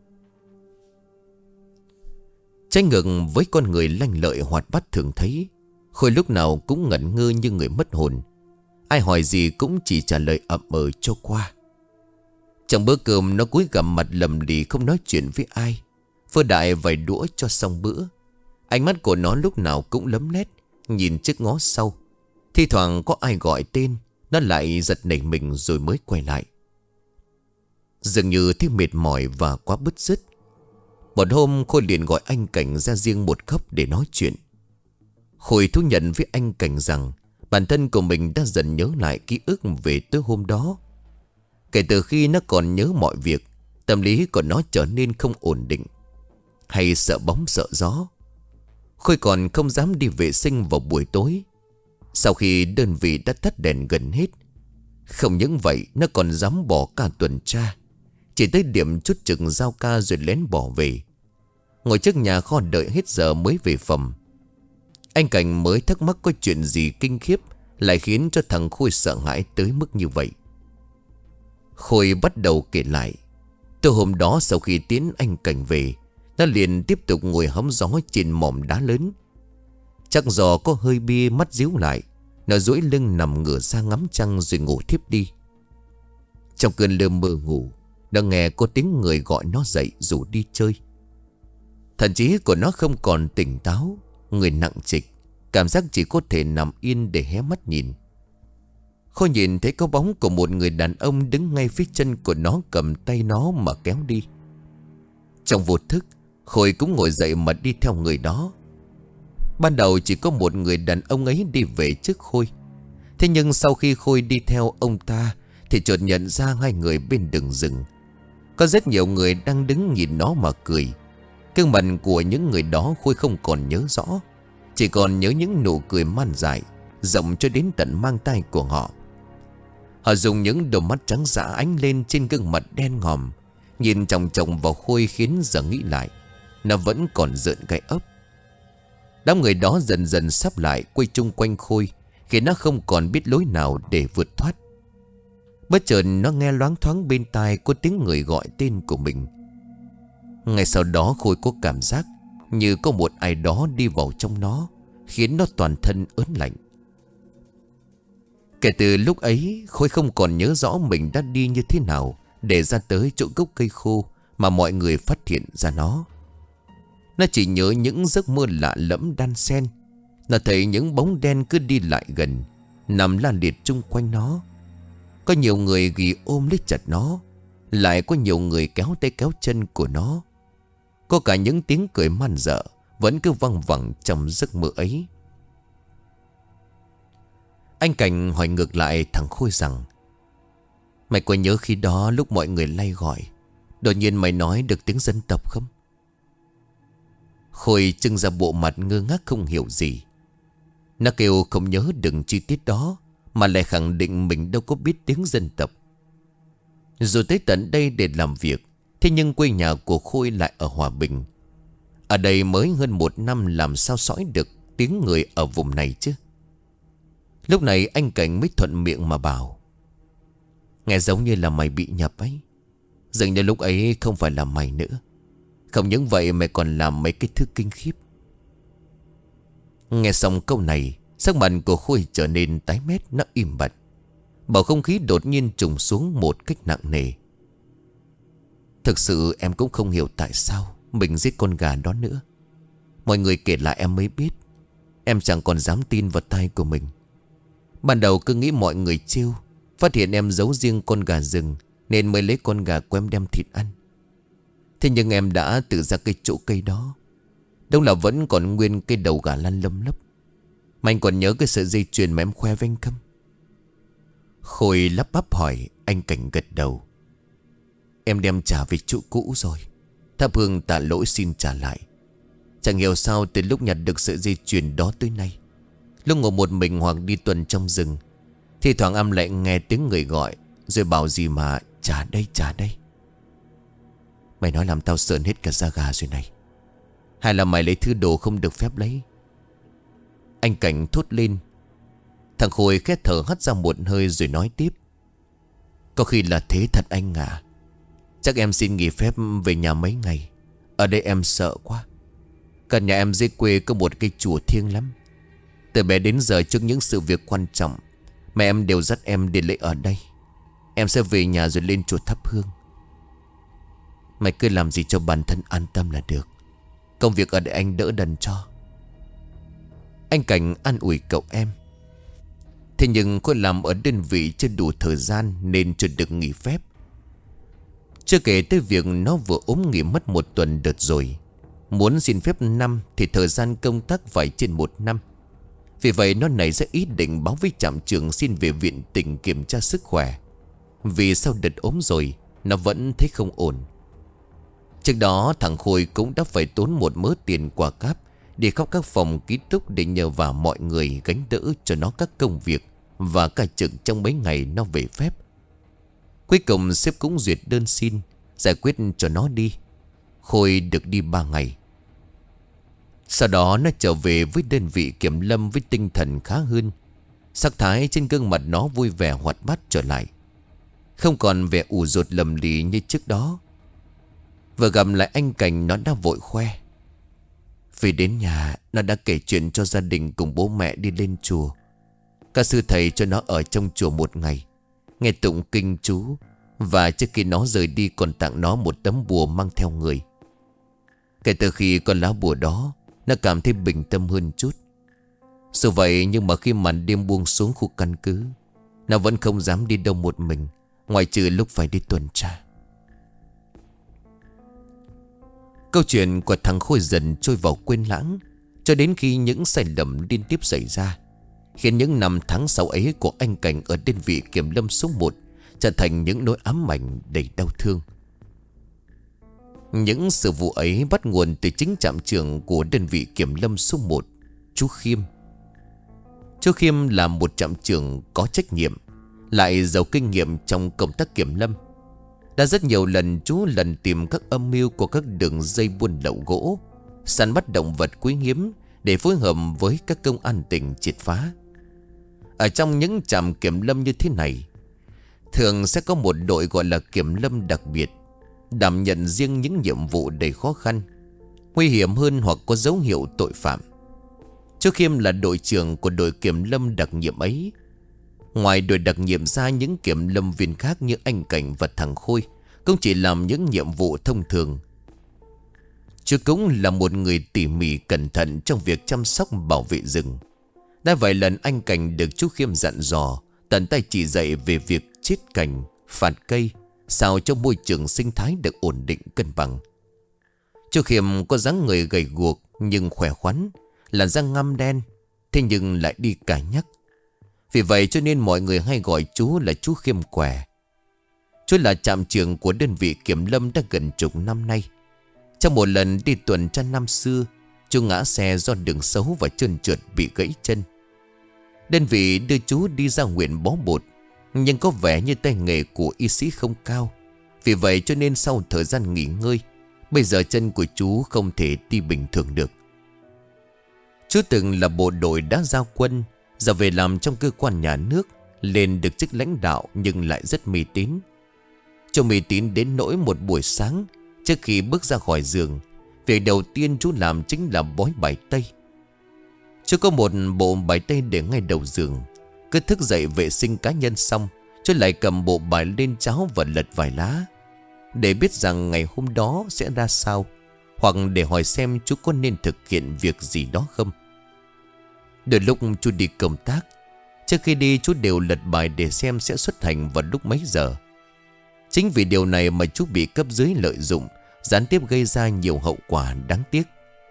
Trái ngược với con người lanh lợi hoạt bát thường thấy, Khôi lúc nào cũng ngẩn ngơ như người mất hồn. Ai hỏi gì cũng chỉ trả lời ậm ờ cho qua. Trong bữa cơm nó cúi gằm mặt lầm lì không nói chuyện với ai, vơ đại vài đũa cho xong bữa. Ánh mắt của nó lúc nào cũng lấm lét, nhìn trước ngó sau. Thi thoảng có ai gọi tên, nó lại giật nảy mình rồi mới quay lại. Dường như thấy mệt mỏi và quá bứt rứt. Một hôm Khôi liền gọi anh Cảnh ra riêng một góc để nói chuyện. Khôi thú nhận với anh Cảnh rằng bản thân của mình đã dần nhớ lại ký ức về tối hôm đó. Kể từ khi nó còn nhớ mọi việc, tâm lý của nó trở nên không ổn định, hay sợ bóng sợ gió. Khôi còn không dám đi vệ sinh vào buổi tối, sau khi đơn vị đã tắt đèn gần hết. Không những vậy, nó còn dám bỏ cả tuần tra, chỉ tới điểm chút chừng giao ca rồi lén bỏ về, ngồi trước nhà kho đợi hết giờ mới về phòng. Anh Cảnh mới thắc mắc có chuyện gì kinh khiếp lại khiến cho thằng Khôi sợ hãi tới mức như vậy. Khôi bắt đầu kể lại. Từ hôm đó sau khi tiến anh Cảnh về, nó liền tiếp tục ngồi hóng gió trên mỏm đá lớn. Chắc do có hơi bia mắt díu lại, nó duỗi lưng nằm ngửa ra ngắm trăng rồi ngủ thiếp đi. Trong cơn lơ mơ ngủ, nó nghe có tiếng người gọi nó dậy rủ đi chơi. Thần trí của nó không còn tỉnh táo, người nặng trịch, cảm giác chỉ có thể nằm yên để hé mắt nhìn. Khôi nhìn thấy có bóng của một người đàn ông đứng ngay phía chân của nó, cầm tay nó mà kéo đi. Trong vô thức, Khôi cũng ngồi dậy mà đi theo người đó. Ban đầu chỉ có một người đàn ông ấy đi về trước Khôi. Thế nhưng sau khi Khôi đi theo ông ta thì chợt nhận ra hai người bên đường rừng. Có rất nhiều người đang đứng nhìn nó mà cười. Gương mặt của những người đó Khôi không còn nhớ rõ, chỉ còn nhớ những nụ cười man dại, rộng cho đến tận mang tai của họ. Họ dùng những đôi mắt trắng dã ánh lên trên gương mặt đen ngòm, nhìn chòng chòng vào Khôi khiến giờ nghĩ lại nó vẫn còn rợn gai ốc. Đám người đó dần dần sắp lại quay chung quanh Khôi, khiến nó không còn biết lối nào để vượt thoát. Bất chợt nó nghe loáng thoáng bên tai có tiếng người gọi tên của mình. Ngay sau đó Khôi có cảm giác như có một ai đó đi vào trong nó, khiến nó toàn thân ớn lạnh. Kể từ lúc ấy Khôi không còn nhớ rõ mình đã đi như thế nào để ra tới chỗ gốc cây khô mà mọi người phát hiện ra nó. Nó chỉ nhớ những giấc mơ lạ lẫm đan xen. Nó thấy những bóng đen cứ đi lại gần, nằm la liệt chung quanh nó. Có nhiều người ghi ôm lấy chặt nó, lại có nhiều người kéo tay kéo chân của nó. Có cả những tiếng cười man dợ vẫn cứ văng vẳng trong giấc mơ ấy. Anh Cảnh hỏi ngược lại thằng Khôi rằng: mày có nhớ khi đó lúc mọi người lay gọi, đột nhiên mày nói được tiếng dân tộc không? Khôi trưng ra bộ mặt ngơ ngác không hiểu gì. Nó kêu không nhớ được chi tiết đó, mà lại khẳng định mình đâu có biết tiếng dân tộc. Dù tới tận đây để làm việc, thế nhưng quê nhà của Khôi lại ở Hòa Bình. Ở đây mới hơn một năm, làm sao sõi được tiếng người ở vùng này chứ? Lúc này anh Cảnh mới thuận miệng mà bảo: nghe giống như là mày bị nhập ấy. Dường như lúc ấy không phải là mày nữa. Không những vậy mày còn làm mấy cái thứ kinh khiếp. Nghe xong câu này, sắc mặt của Khôi trở nên tái mét, nó im bặt. Bầu không khí đột nhiên trùng xuống một cách nặng nề. Thực sự em cũng không hiểu tại sao mình giết con gà đó nữa. Mọi người kể lại em mới biết. Em chẳng còn dám tin vào tai của mình. Ban đầu cứ nghĩ mọi người trêu, phát hiện em giấu riêng con gà rừng, nên mới lấy con gà của em đem thịt ăn. Thế nhưng em đã tự ra cây chỗ cây đó, đâu là vẫn còn nguyên cây đầu gà lăn lấm lấp. Mà anh còn nhớ cái sợi dây chuyền mà em khoe với anh không? Khôi lắp bắp hỏi. Anh Cảnh gật đầu. Em đem trả về chỗ cũ rồi. Thắp hương tạ lỗi xin trả lại. Chẳng hiểu sao từ lúc nhặt được sợi dây chuyền đó tới nay, lúc ngồi một mình hoặc đi tuần trong rừng, thì thoảng âm lại nghe tiếng người gọi, rồi bảo gì mà trả đây trả đây. Mày nói làm tao sợn hết cả da gà rồi này. Hay là mày lấy thứ đồ không được phép lấy? Anh Cảnh thốt lên. Thằng Khôi khét thở hắt ra một hơi rồi nói tiếp. Có khi là thế thật anh à. Chắc em xin nghỉ phép về nhà mấy ngày. Ở đây em sợ quá. Gần nhà em dưới quê có một cái chùa thiêng lắm. Từ bé đến giờ trước những sự việc quan trọng, mẹ em đều dắt em đến lễ ở đây. Em sẽ về nhà rồi lên chùa thắp hương. Mày cứ làm gì cho bản thân an tâm là được. Công việc ở đây anh đỡ đần cho. Anh Cảnh an ủi cậu em. Thế nhưng cô làm ở đơn vị chưa đủ thời gian nên chưa được nghỉ phép. Chưa kể tới việc nó vừa ốm nghỉ mất một tuần đợt rồi. Muốn xin phép năm thì thời gian công tác phải trên một năm. Vì vậy nó nảy ra ý định báo với trạm trưởng xin về viện tỉnh kiểm tra sức khỏe. Vì sau đợt ốm rồi nó vẫn thấy không ổn. Trước đó thằng Khôi cũng đã phải tốn một mớ tiền quà cáp đi khắp các phòng ký túc để nhờ vào mọi người gánh đỡ cho nó các công việc và cả chừng trong mấy ngày nó về phép. Cuối cùng sếp cũng duyệt đơn xin, giải quyết cho nó đi. Khôi được đi ba ngày. Sau đó nó trở về với đơn vị kiểm lâm với tinh thần khá hơn. Sắc thái trên gương mặt nó vui vẻ hoạt bát trở lại, không còn vẻ ủ rột lầm lì như trước đó. Vừa gặp lại anh Cảnh, nó đã vội khoe. Vì đến nhà nó đã kể chuyện cho gia đình cùng bố mẹ đi lên chùa. Các sư thầy cho nó ở trong chùa một ngày, nghe tụng kinh chú, và trước khi nó rời đi còn tặng nó một tấm bùa mang theo người. Kể từ khi con lá bùa đó, nó cảm thấy bình tâm hơn chút. Dù vậy nhưng mà khi màn đêm buông xuống khu căn cứ, nó vẫn không dám đi đâu một mình, ngoài trừ lúc phải đi tuần tra. Câu chuyện của thằng Khôi dần trôi vào quên lãng, cho đến khi những sai lầm liên tiếp xảy ra, khiến những năm tháng sau ấy của anh Cảnh ở đơn vị kiểm lâm số một trở thành những nỗi ám ảnh đầy đau thương. Những sự vụ ấy bắt nguồn từ chính trạm trưởng của đơn vị kiểm lâm số một, chú Khiêm. Chú Khiêm là một trạm trưởng có trách nhiệm, lại giàu kinh nghiệm trong công tác kiểm lâm. Đã rất nhiều lần chú lần tìm các âm mưu của các đường dây buôn lậu gỗ, săn bắt động vật quý hiếm để phối hợp với các công an tỉnh triệt phá. Ở trong những trạm kiểm lâm như thế này, thường sẽ có một đội gọi là kiểm lâm đặc biệt, đảm nhận riêng những nhiệm vụ đầy khó khăn, nguy hiểm hơn hoặc có dấu hiệu tội phạm. Chú Khiêm là đội trưởng của đội kiểm lâm đặc nhiệm ấy. Ngoài đội đặc nhiệm ra, những kiểm lâm viên khác như anh Cảnh và thằng Khôi cũng chỉ làm những nhiệm vụ thông thường. Chú cũng là một người tỉ mỉ cẩn thận trong việc chăm sóc bảo vệ rừng. Đã vài lần anh Cảnh được chú Khiêm dặn dò, tận tay chỉ dạy về việc chiết cành, phạt cây, sao cho môi trường sinh thái được ổn định cân bằng. Chú Khiêm có dáng người gầy guộc nhưng khỏe khoắn, làn da ngăm đen, thế nhưng lại đi cà nhắc. Vì vậy cho nên mọi người hay gọi chú là chú Khiêm Què. Chú là trạm trưởng của đơn vị kiểm lâm đã gần chục năm nay. Trong một lần đi tuần tra năm xưa, chú ngã xe do đường xấu và trơn trượt bị gãy chân. Đơn vị đưa chú đi ra huyện bó bột, nhưng có vẻ như tay nghề của y sĩ không cao. Vì vậy cho nên sau thời gian nghỉ ngơi, bây giờ chân của chú không thể đi bình thường được. Chú từng là bộ đội đã giao quân, giờ về làm trong cơ quan nhà nước, lên được chức lãnh đạo nhưng lại rất mê tín. Chú mê tín đến nỗi một buổi sáng, trước khi bước ra khỏi giường, việc đầu tiên chú làm chính là bói bài tây. Chú có một bộ bài tây để ngay đầu giường. Cứ thức dậy vệ sinh cá nhân xong, chú lại cầm bộ bài lên cháo và lật vài lá, để biết rằng ngày hôm đó sẽ ra sao, hoặc để hỏi xem chú có nên thực hiện việc gì đó không. Đôi lúc chú đi công tác, trước khi đi chú đều lật bài để xem sẽ xuất hành vào lúc mấy giờ. Chính vì điều này mà chú bị cấp dưới lợi dụng, gián tiếp gây ra nhiều hậu quả đáng tiếc.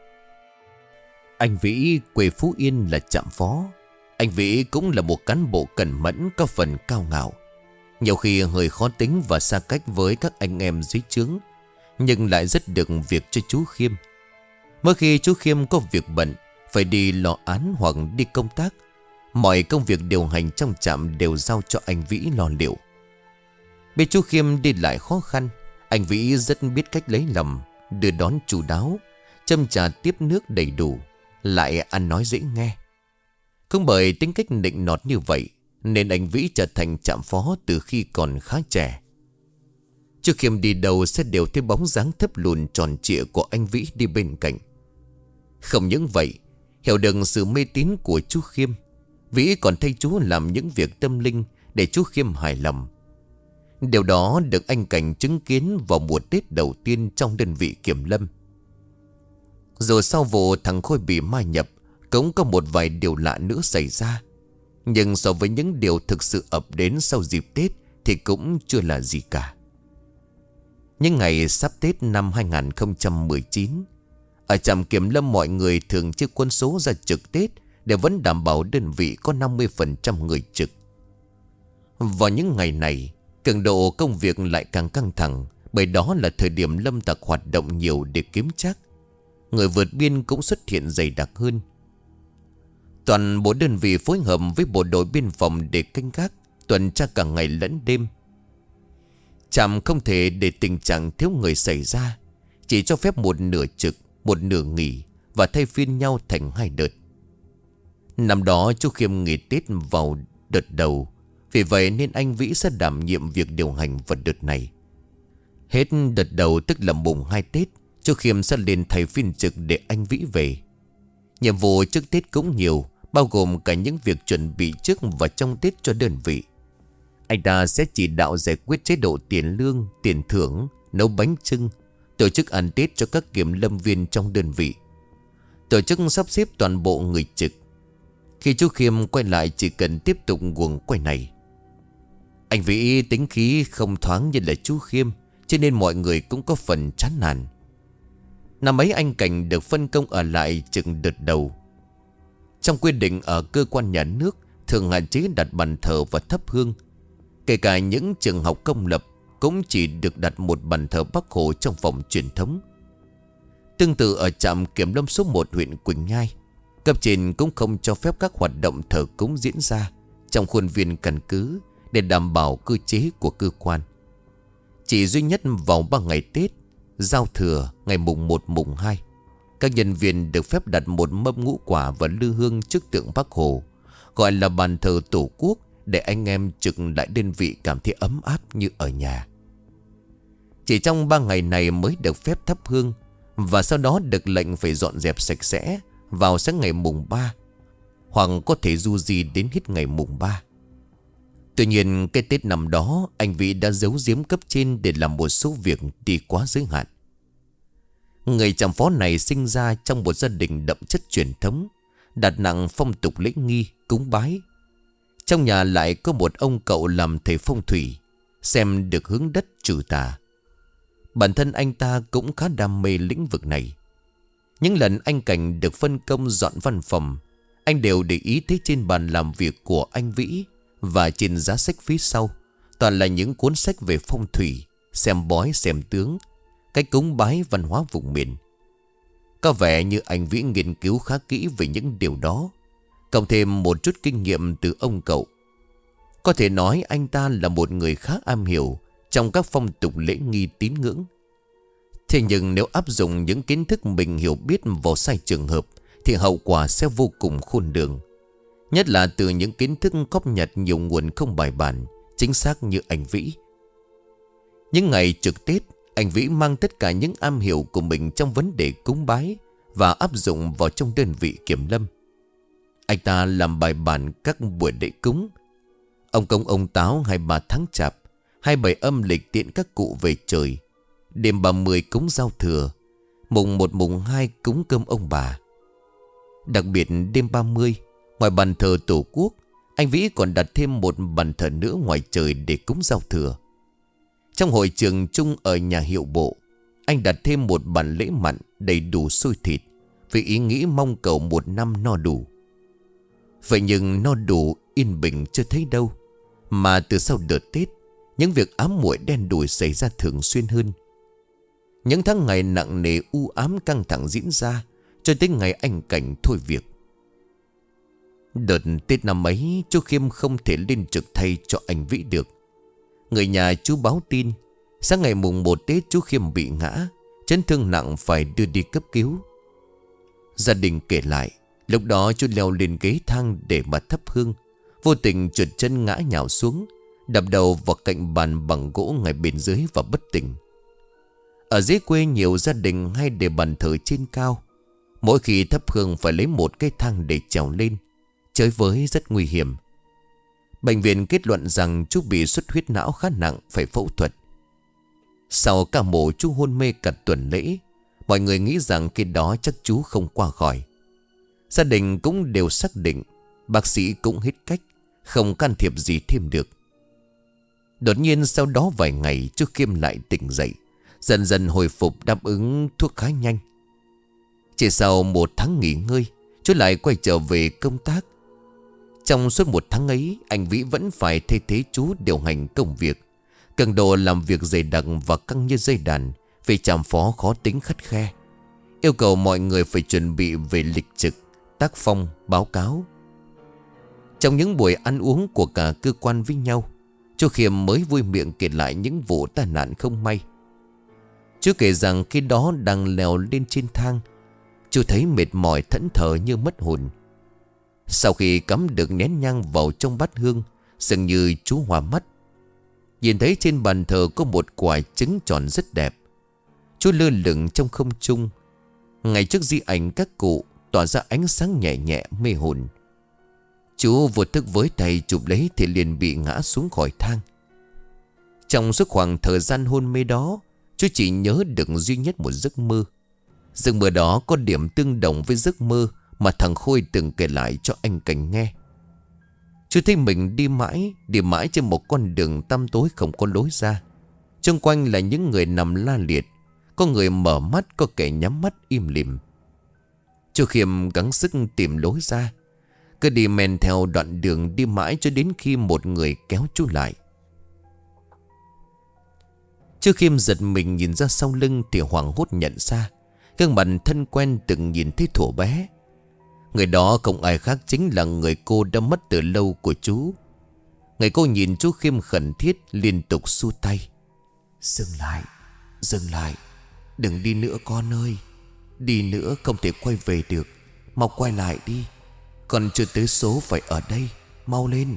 Anh Vĩ quê Phú Yên là trạm phó. Anh Vĩ cũng là một cán bộ cẩn mẫn, có phần cao ngạo, nhiều khi hơi khó tính và xa cách với các anh em dưới trướng, nhưng lại rất được việc cho chú Khiêm. Mỗi khi chú Khiêm có việc bận, phải đi lo án hoặc đi công tác, mọi công việc điều hành trong trạm đều giao cho anh Vĩ lo liệu. Biết chú Khiêm đi lại khó khăn, anh Vĩ rất biết cách lấy lòng, đưa đón chu đáo, châm trà tiếp nước đầy đủ, lại ăn nói dễ nghe. Không bởi tính cách nịnh nọt như vậy nên anh Vĩ trở thành trạm phó từ khi còn khá trẻ. Chú Khiêm đi đâu sẽ đều thấy bóng dáng thấp lùn tròn trịa của anh Vĩ đi bên cạnh. Không những vậy, hiểu được sự mê tín của chú Khiêm, Vĩ còn thay chú làm những việc tâm linh để chú Khiêm hài lòng. Điều đó được anh Cảnh chứng kiến vào mùa Tết đầu tiên trong đơn vị kiểm lâm. Dù sau vụ thằng Khôi bị ma nhập, cũng có một vài điều lạ nữa xảy ra, nhưng so với những điều thực sự ập đến sau dịp Tết thì cũng chưa là gì cả. Những ngày sắp Tết năm hai không một chín, ở trạm kiểm lâm mọi người thường chia quân số ra trực Tết để vẫn đảm bảo đơn vị có năm mươi phần trăm người trực. Vào những ngày này, cường độ công việc lại càng căng thẳng, bởi đó là thời điểm lâm tặc hoạt động nhiều để kiếm trác. Người vượt biên cũng xuất hiện dày đặc hơn. Toàn bộ đơn vị phối hợp với bộ đội biên phòng để canh gác, tuần tra cả ngày lẫn đêm. Trạm không thể để tình trạng thiếu người xảy ra, chỉ cho phép một nửa trực, một nửa nghỉ và thay phiên nhau thành hai đợt. Năm đó chú Khiêm nghỉ Tết vào đợt đầu, vì vậy nên anh Vĩ sẽ đảm nhiệm việc điều hành vào đợt này. Hết đợt đầu tức là mùng hai Tết, chú Khiêm sẽ lên thay phiên trực để anh Vĩ về. Nhiệm vụ trước Tết cũng nhiều, bao gồm cả những việc chuẩn bị trước và trong Tết cho đơn vị. Anh ta sẽ chỉ đạo giải quyết chế độ tiền lương, tiền thưởng, nấu bánh chưng, tổ chức ăn Tết cho các kiểm lâm viên trong đơn vị, tổ chức sắp xếp toàn bộ người trực. Khi chú Khiêm quay lại chỉ cần tiếp tục guồng quay này. Anh Vĩ tính khí không thoáng như là chú Khiêm, cho nên mọi người cũng có phần chán nản. Năm ấy anh Cảnh được phân công ở lại chừng đợt đầu. Trong quy định ở cơ quan nhà nước thường hạn chế đặt bàn thờ và thắp hương. Kể cả những trường học công lập cũng chỉ được đặt một bàn thờ Bác Hồ trong phòng truyền thống. Tương tự ở trạm kiểm lâm số một huyện Quỳnh Nhai, cấp trên cũng không cho phép các hoạt động thờ cúng diễn ra trong khuôn viên căn cứ để đảm bảo cơ chế của cơ quan. Chỉ duy nhất vào ba ngày Tết, giao thừa, ngày mùng một, mùng hai, các nhân viên được phép đặt một mâm ngũ quả và lư hương trước tượng Bác Hồ, gọi là bàn thờ Tổ quốc, để anh em trực lại đơn vị cảm thấy ấm áp như ở nhà. Chỉ trong ba ngày này mới được phép thắp hương, và sau đó được lệnh phải dọn dẹp sạch sẽ vào sáng ngày mùng ba, hoặc có thể du di đến hết ngày mùng ba. Tuy nhiên cái Tết năm đó anh Vĩ đã giấu giếm cấp trên để làm một số việc đi quá giới hạn. Người trạm phó này sinh ra trong một gia đình đậm chất truyền thống, đặt nặng phong tục lễ nghi, cúng bái. Trong nhà lại có một ông cậu làm thầy phong thủy, xem được hướng đất trừ tà. Bản thân anh ta cũng khá đam mê lĩnh vực này. Những lần anh Cảnh được phân công dọn văn phòng, anh đều để ý thấy trên bàn làm việc của anh Vĩ và trên giá sách phía sau toàn là những cuốn sách về phong thủy, xem bói, xem tướng, cách cúng bái, văn hóa vùng miền. Có vẻ như anh Vĩ nghiên cứu khá kỹ về những điều đó, cộng thêm một chút kinh nghiệm từ ông cậu. Có thể nói anh ta là một người khá am hiểu trong các phong tục lễ nghi tín ngưỡng. Thế nhưng nếu áp dụng những kiến thức mình hiểu biết vào sai trường hợp thì hậu quả sẽ vô cùng khôn lường. Nhất là từ những kiến thức cóp nhặt nhiều nguồn không bài bản, chính xác như anh Vĩ. Những ngày trực Tết, anh Vĩ mang tất cả những am hiểu của mình trong vấn đề cúng bái và áp dụng vào trong đơn vị kiểm lâm. Anh ta làm bài bản các buổi lễ cúng: ông Công ông Táo hai mươi ba tháng Chạp, hai mươi bảy âm lịch tiễn các cụ về trời, đêm ba mươi cúng giao thừa, mùng một mùng hai cúng cơm ông bà. Đặc biệt đêm ba mươi, ngoài bàn thờ Tổ quốc, anh Vĩ còn đặt thêm một bàn thờ nữa ngoài trời để cúng giao thừa. Trong hội trường chung ở nhà hiệu bộ, anh đặt thêm một bàn lễ mặn đầy đủ xôi thịt, vì ý nghĩ mong cầu một năm no đủ. Vậy nhưng no đủ yên bình chưa thấy đâu, mà từ sau đợt Tết, những việc ám muội đen đủi xảy ra thường xuyên hơn. Những tháng ngày nặng nề u ám căng thẳng diễn ra cho tới ngày anh Cảnh thôi việc. Đợt Tết năm ấy, chú Khiêm không thể lên trực thay cho anh Vĩ được. Người nhà chú báo tin sáng ngày mùng một Tết chú Khiêm bị ngã, chấn thương nặng phải đưa đi cấp cứu. Gia đình kể lại, lúc đó chú leo lên ghế thang để mà thắp hương, vô tình trượt chân ngã nhào xuống, đập đầu vào cạnh bàn bằng gỗ ngay bên dưới và bất tỉnh. Ở dưới quê nhiều gia đình hay để bàn thờ trên cao, mỗi khi thắp hương phải lấy một cái thang để trèo lên, chơi với rất nguy hiểm. Bệnh viện kết luận rằng chú bị xuất huyết não khá nặng, phải phẫu thuật. Sau ca mổ chú hôn mê cả tuần lễ, mọi người nghĩ rằng khi đó chắc chú không qua khỏi. Gia đình cũng đều xác định, bác sĩ cũng hết cách, không can thiệp gì thêm được. Đột nhiên sau đó vài ngày chú Khiêm lại tỉnh dậy, dần dần hồi phục, đáp ứng thuốc khá nhanh. Chỉ sau một tháng nghỉ ngơi, chú lại quay trở về công tác. Trong suốt một tháng ấy, anh Vĩ vẫn phải thay thế chú điều hành công việc, cường độ làm việc dày đặc và căng như dây đàn, vì trạm phó khó tính khắt khe, yêu cầu mọi người phải chuẩn bị về lịch trực, tác phong, báo cáo. Trong những buổi ăn uống của cả cơ quan với nhau, chú Khiêm mới vui miệng kể lại những vụ tai nạn không may. Chú kể rằng khi đó đang leo lên trên thang, chú thấy mệt mỏi thẫn thờ như mất hồn. Sau khi cắm được nén nhang vào trong bát hương, dường như chú hòa mắt. Nhìn thấy trên bàn thờ có một quả trứng tròn rất đẹp. Chú lơ lửng trong không trung, ngay trước di ảnh các cụ, tỏa ra ánh sáng nhẹ nhẹ mê hồn. Chú vô thức với tay chụp lấy thì liền bị ngã xuống khỏi thang. Trong suốt khoảng thời gian hôn mê đó, Chú chỉ nhớ được duy nhất một giấc mơ. Giấc mơ đó có điểm tương đồng với giấc mơ mà thằng Khôi từng kể lại cho anh Cảnh nghe. Chú thấy mình đi mãi, đi mãi trên một con đường tăm tối không có lối ra. Xung quanh là những người nằm la liệt. Có người mở mắt, có kẻ nhắm mắt im lìm. Chú Khiêm gắng sức tìm lối ra. Cứ đi men theo đoạn đường, đi mãi cho đến khi một người kéo chú lại. Chú Khiêm giật mình nhìn ra sau lưng thì hoảng hốt nhận ra gương mặt thân quen từng nhìn thấy thuở bé. Người đó không ai khác chính là người cô đã mất từ lâu của chú. Người cô nhìn chú Khiêm khẩn thiết, liên tục xua tay. Dừng lại, dừng lại, đừng đi nữa con ơi. Đi nữa không thể quay về được. Mau quay lại đi, còn chưa tới số phải ở đây. Mau lên.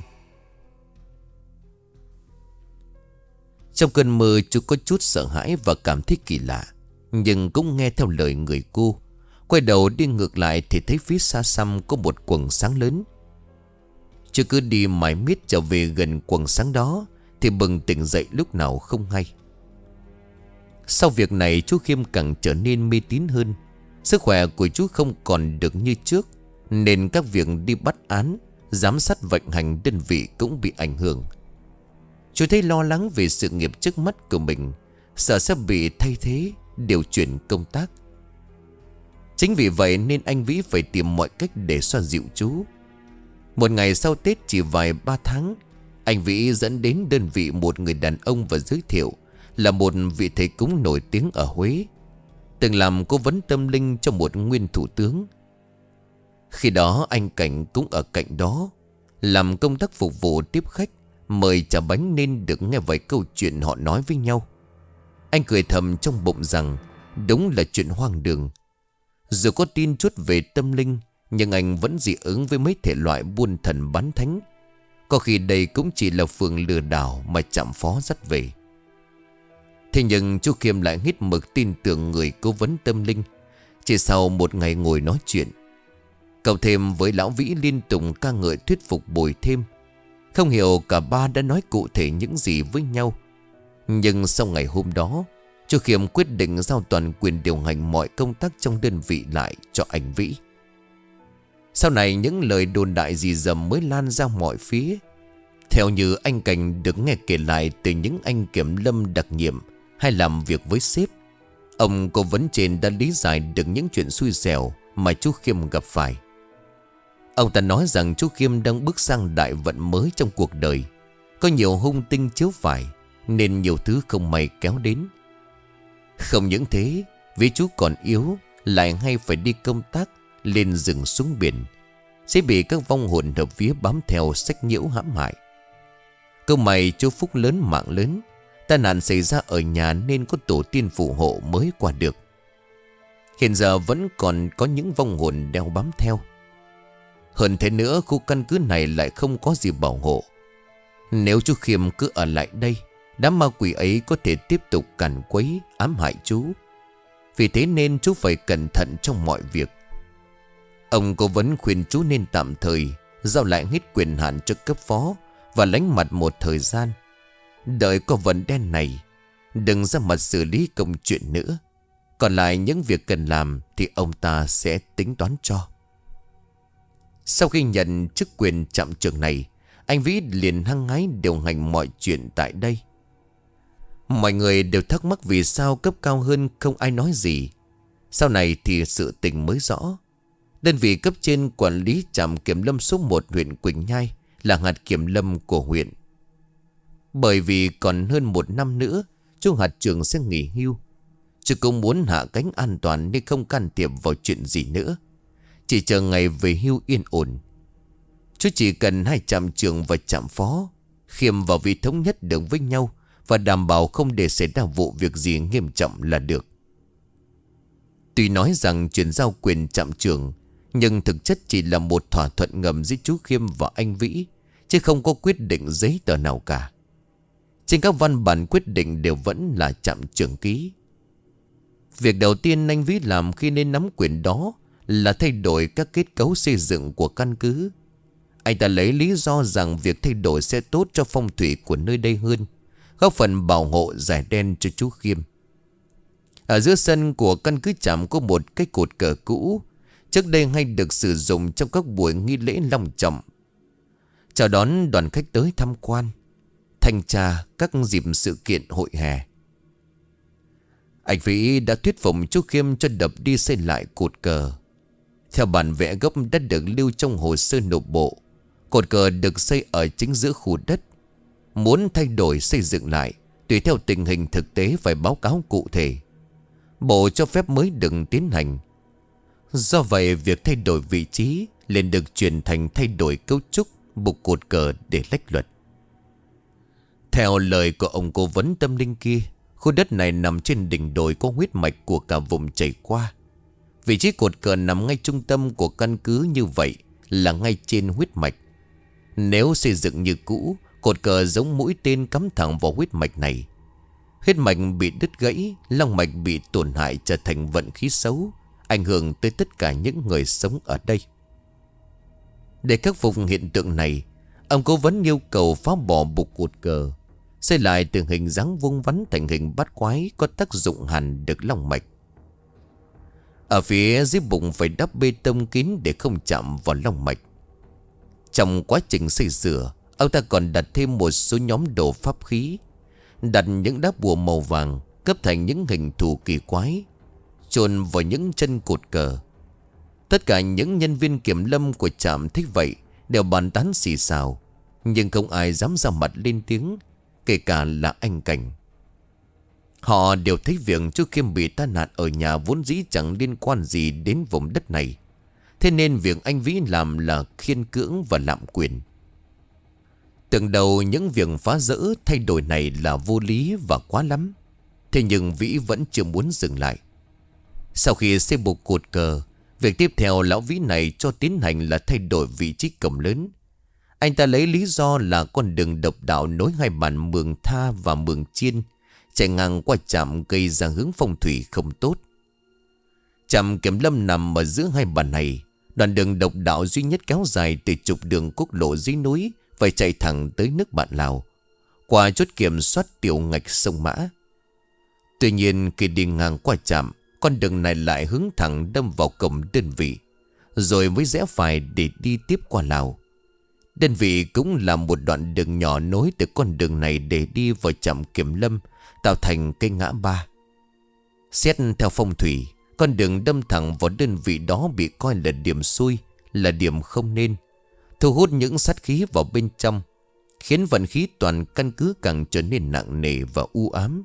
Trong cơn mơ chú có chút sợ hãi và cảm thấy kỳ lạ, nhưng cũng nghe theo lời người cô. Quay đầu đi ngược lại thì thấy phía xa xăm có một quầng sáng lớn. Chú cứ đi mãi miết trở về gần quầng sáng đó thì bừng tỉnh dậy lúc nào không hay. Sau việc này chú Khiêm càng trở nên mê tín hơn. Sức khỏe của chú không còn được như trước, nên các việc đi bắt án, giám sát vận hành đơn vị cũng bị ảnh hưởng. Chú thấy lo lắng về sự nghiệp trước mắt của mình, sợ sẽ bị thay thế, điều chuyển công tác. Chính vì vậy nên anh Vĩ phải tìm mọi cách để xoa dịu chú. Một ngày sau Tết chỉ vài ba tháng, anh Vĩ dẫn đến đơn vị một người đàn ông và giới thiệu là một vị thầy cúng nổi tiếng ở Huế, từng làm cố vấn tâm linh cho một nguyên thủ tướng. Khi đó anh Cảnh cũng ở cạnh đó, làm công tác phục vụ tiếp khách, mời trà bánh, nên được nghe vài câu chuyện họ nói với nhau. Anh cười thầm trong bụng rằng đúng là chuyện hoang đường. Dù có tin chút về tâm linh, nhưng anh vẫn dị ứng với mấy thể loại buôn thần bán thánh. Có khi đây cũng chỉ là phường lừa đảo mà trạm phó dắt về. Thế nhưng chú Khiêm lại hết mực tin tưởng người cố vấn tâm linh. Chỉ sau một ngày ngồi nói chuyện, cậu thêm với lão Vĩ liên tục ca ngợi thuyết phục bồi thêm. Không hiểu cả ba đã nói cụ thể những gì với nhau. Nhưng sau ngày hôm đó, chú Khiêm quyết định giao toàn quyền điều hành mọi công tác trong đơn vị lại cho anh Vĩ. Sau này những lời đồn đại dì dầm mới lan ra mọi phía. Theo như anh Cảnh được nghe kể lại từ những anh kiểm lâm đặc nhiệm hay làm việc với sếp, ông cố vấn trên đã lý giải được những chuyện xui xẻo mà chú Khiêm gặp phải. Ông ta nói rằng chú Khiêm đang bước sang đại vận mới trong cuộc đời. Có nhiều hung tinh chiếu phải, nên nhiều thứ không may kéo đến. Không những thế, vì chú còn yếu, lại hay phải đi công tác, lên rừng xuống biển, sẽ bị các vong hồn hợp vía bám theo sách nhiễu hãm hại. Câu mày chú phúc lớn mạng lớn, tai nạn xảy ra ở nhà nên có tổ tiên phù hộ mới qua được. Hiện giờ vẫn còn có những vong hồn đeo bám theo. Hơn thế nữa, khu căn cứ này lại không có gì bảo hộ. Nếu chú Khiêm cứ ở lại đây, đám ma quỷ ấy có thể tiếp tục càn quấy, ám hại chú. Vì thế nên chú phải cẩn thận trong mọi việc. Ông cố vấn khuyên chú nên tạm thời giao lại hết quyền hạn cho cấp phó và lánh mặt một thời gian. Đợi có vấn đề này, đừng ra mặt xử lý công chuyện nữa. Còn lại những việc cần làm thì ông ta sẽ tính toán cho. Sau khi nhận chức quyền trạm trưởng này, anh Vĩ liền hăng hái điều hành mọi chuyện tại đây. Mọi người đều thắc mắc vì sao cấp cao hơn không ai nói gì. Sau này thì sự tình mới rõ. Đơn vị cấp trên quản lý trạm kiểm lâm số một huyện Quỳnh Nhai là hạt kiểm lâm của huyện. Bởi vì còn hơn một năm nữa, chú hạt trưởng sẽ nghỉ hưu. Chú cũng muốn hạ cánh an toàn nên không can thiệp vào chuyện gì nữa. Chỉ chờ ngày về hưu yên ổn. Chú chỉ cần hai trạm trưởng và trạm phó, Khiêm và Vĩ thống nhất được với nhau và đảm bảo không để xảy ra vụ việc gì nghiêm trọng là được. Tuy nói rằng chuyển giao quyền trạm trưởng, nhưng thực chất chỉ là một thỏa thuận ngầm giữa chú Khiêm và anh Vĩ, chứ không có quyết định giấy tờ nào cả. Trên các văn bản quyết định đều vẫn là trạm trưởng ký. Việc đầu tiên anh Vĩ làm khi lên nắm quyền đó là thay đổi các kết cấu xây dựng của căn cứ. Anh ta lấy lý do rằng việc thay đổi sẽ tốt cho phong thủy của nơi đây hơn, góp phần bảo hộ giải đen cho chú Khiêm. Ở giữa sân của căn cứ trạm có một cái cột cờ cũ, trước đây hay được sử dụng trong các buổi nghi lễ long trọng, chào đón đoàn khách tới tham quan, thanh tra các dịp sự kiện hội hè. Anh Vĩ đã thuyết phục chú Khiêm cho đập đi xây lại cột cờ. Theo bản vẽ gốc đã được lưu trong hồ sơ nội bộ, cột cờ được xây ở chính giữa khu đất. Muốn thay đổi xây dựng lại, tùy theo tình hình thực tế phải báo cáo cụ thể. Bộ cho phép mới đừng tiến hành. Do vậy việc thay đổi vị trí liền được chuyển thành thay đổi cấu trúc buộc cột cờ để lách luật. Theo lời của ông cố vấn tâm linh kia, khu đất này nằm trên đỉnh đồi có huyết mạch của cả vùng chảy qua. Vị trí cột cờ nằm ngay trung tâm của căn cứ như vậy là ngay trên huyết mạch. Nếu xây dựng như cũ, cột cờ giống mũi tên cắm thẳng vào huyết mạch này. Huyết mạch bị đứt gãy, long mạch bị tổn hại trở thành vận khí xấu, ảnh hưởng tới tất cả những người sống ở đây. Để khắc phục hiện tượng này, ông cố vấn yêu cầu phá bỏ buộc cột cờ, xây lại từ hình dáng vuông vắn thành hình bát quái có tác dụng hàn được long mạch. Ở phía dưới bụng phải đắp bê tông kín để không chạm vào long mạch. Trong quá trình xây sửa, ông ta còn đặt thêm một số nhóm đồ pháp khí, đặt những đá bùa màu vàng cấp thành những hình thù kỳ quái, chôn vào những chân cột cờ. Tất cả những nhân viên kiểm lâm của trạm thích vậy đều bàn tán xì xào, nhưng không ai dám ra mặt lên tiếng, kể cả là anh Cảnh. Họ đều thấy việc chú Khiêm bị tai nạn ở nhà vốn dĩ chẳng liên quan gì đến vùng đất này. Thế nên việc anh Vĩ làm là khiên cưỡng và lạm quyền. Tưởng đầu những việc phá rỡ thay đổi này là vô lý và quá lắm. Thế nhưng Vĩ vẫn chưa muốn dừng lại. Sau khi xây buộc cột cờ, việc tiếp theo lão Vĩ này cho tiến hành là thay đổi vị trí cổng lớn. Anh ta lấy lý do là con đường độc đạo nối hai bản Mường Tha và Mường Chiên chạy ngang qua trạm gây ra hướng phong thủy không tốt. Trạm kiểm lâm nằm ở giữa hai bản này. Đoạn đường độc đạo duy nhất kéo dài từ trục đường quốc lộ dưới núi phải chạy thẳng tới nước bạn Lào, qua chốt kiểm soát tiểu ngạch sông Mã. Tuy nhiên khi đi ngang qua trạm, con đường này lại hướng thẳng đâm vào cổng đơn vị, rồi mới rẽ phải để đi tiếp qua Lào. Đơn vị cũng là một đoạn đường nhỏ nối từ con đường này để đi vào trạm kiểm lâm, tạo thành cây ngã ba. Xét theo phong thủy, con đường đâm thẳng vào đơn vị đó bị coi là điểm xui, là điểm không nên, thu hút những sát khí vào bên trong, khiến vận khí toàn căn cứ càng trở nên nặng nề và u ám.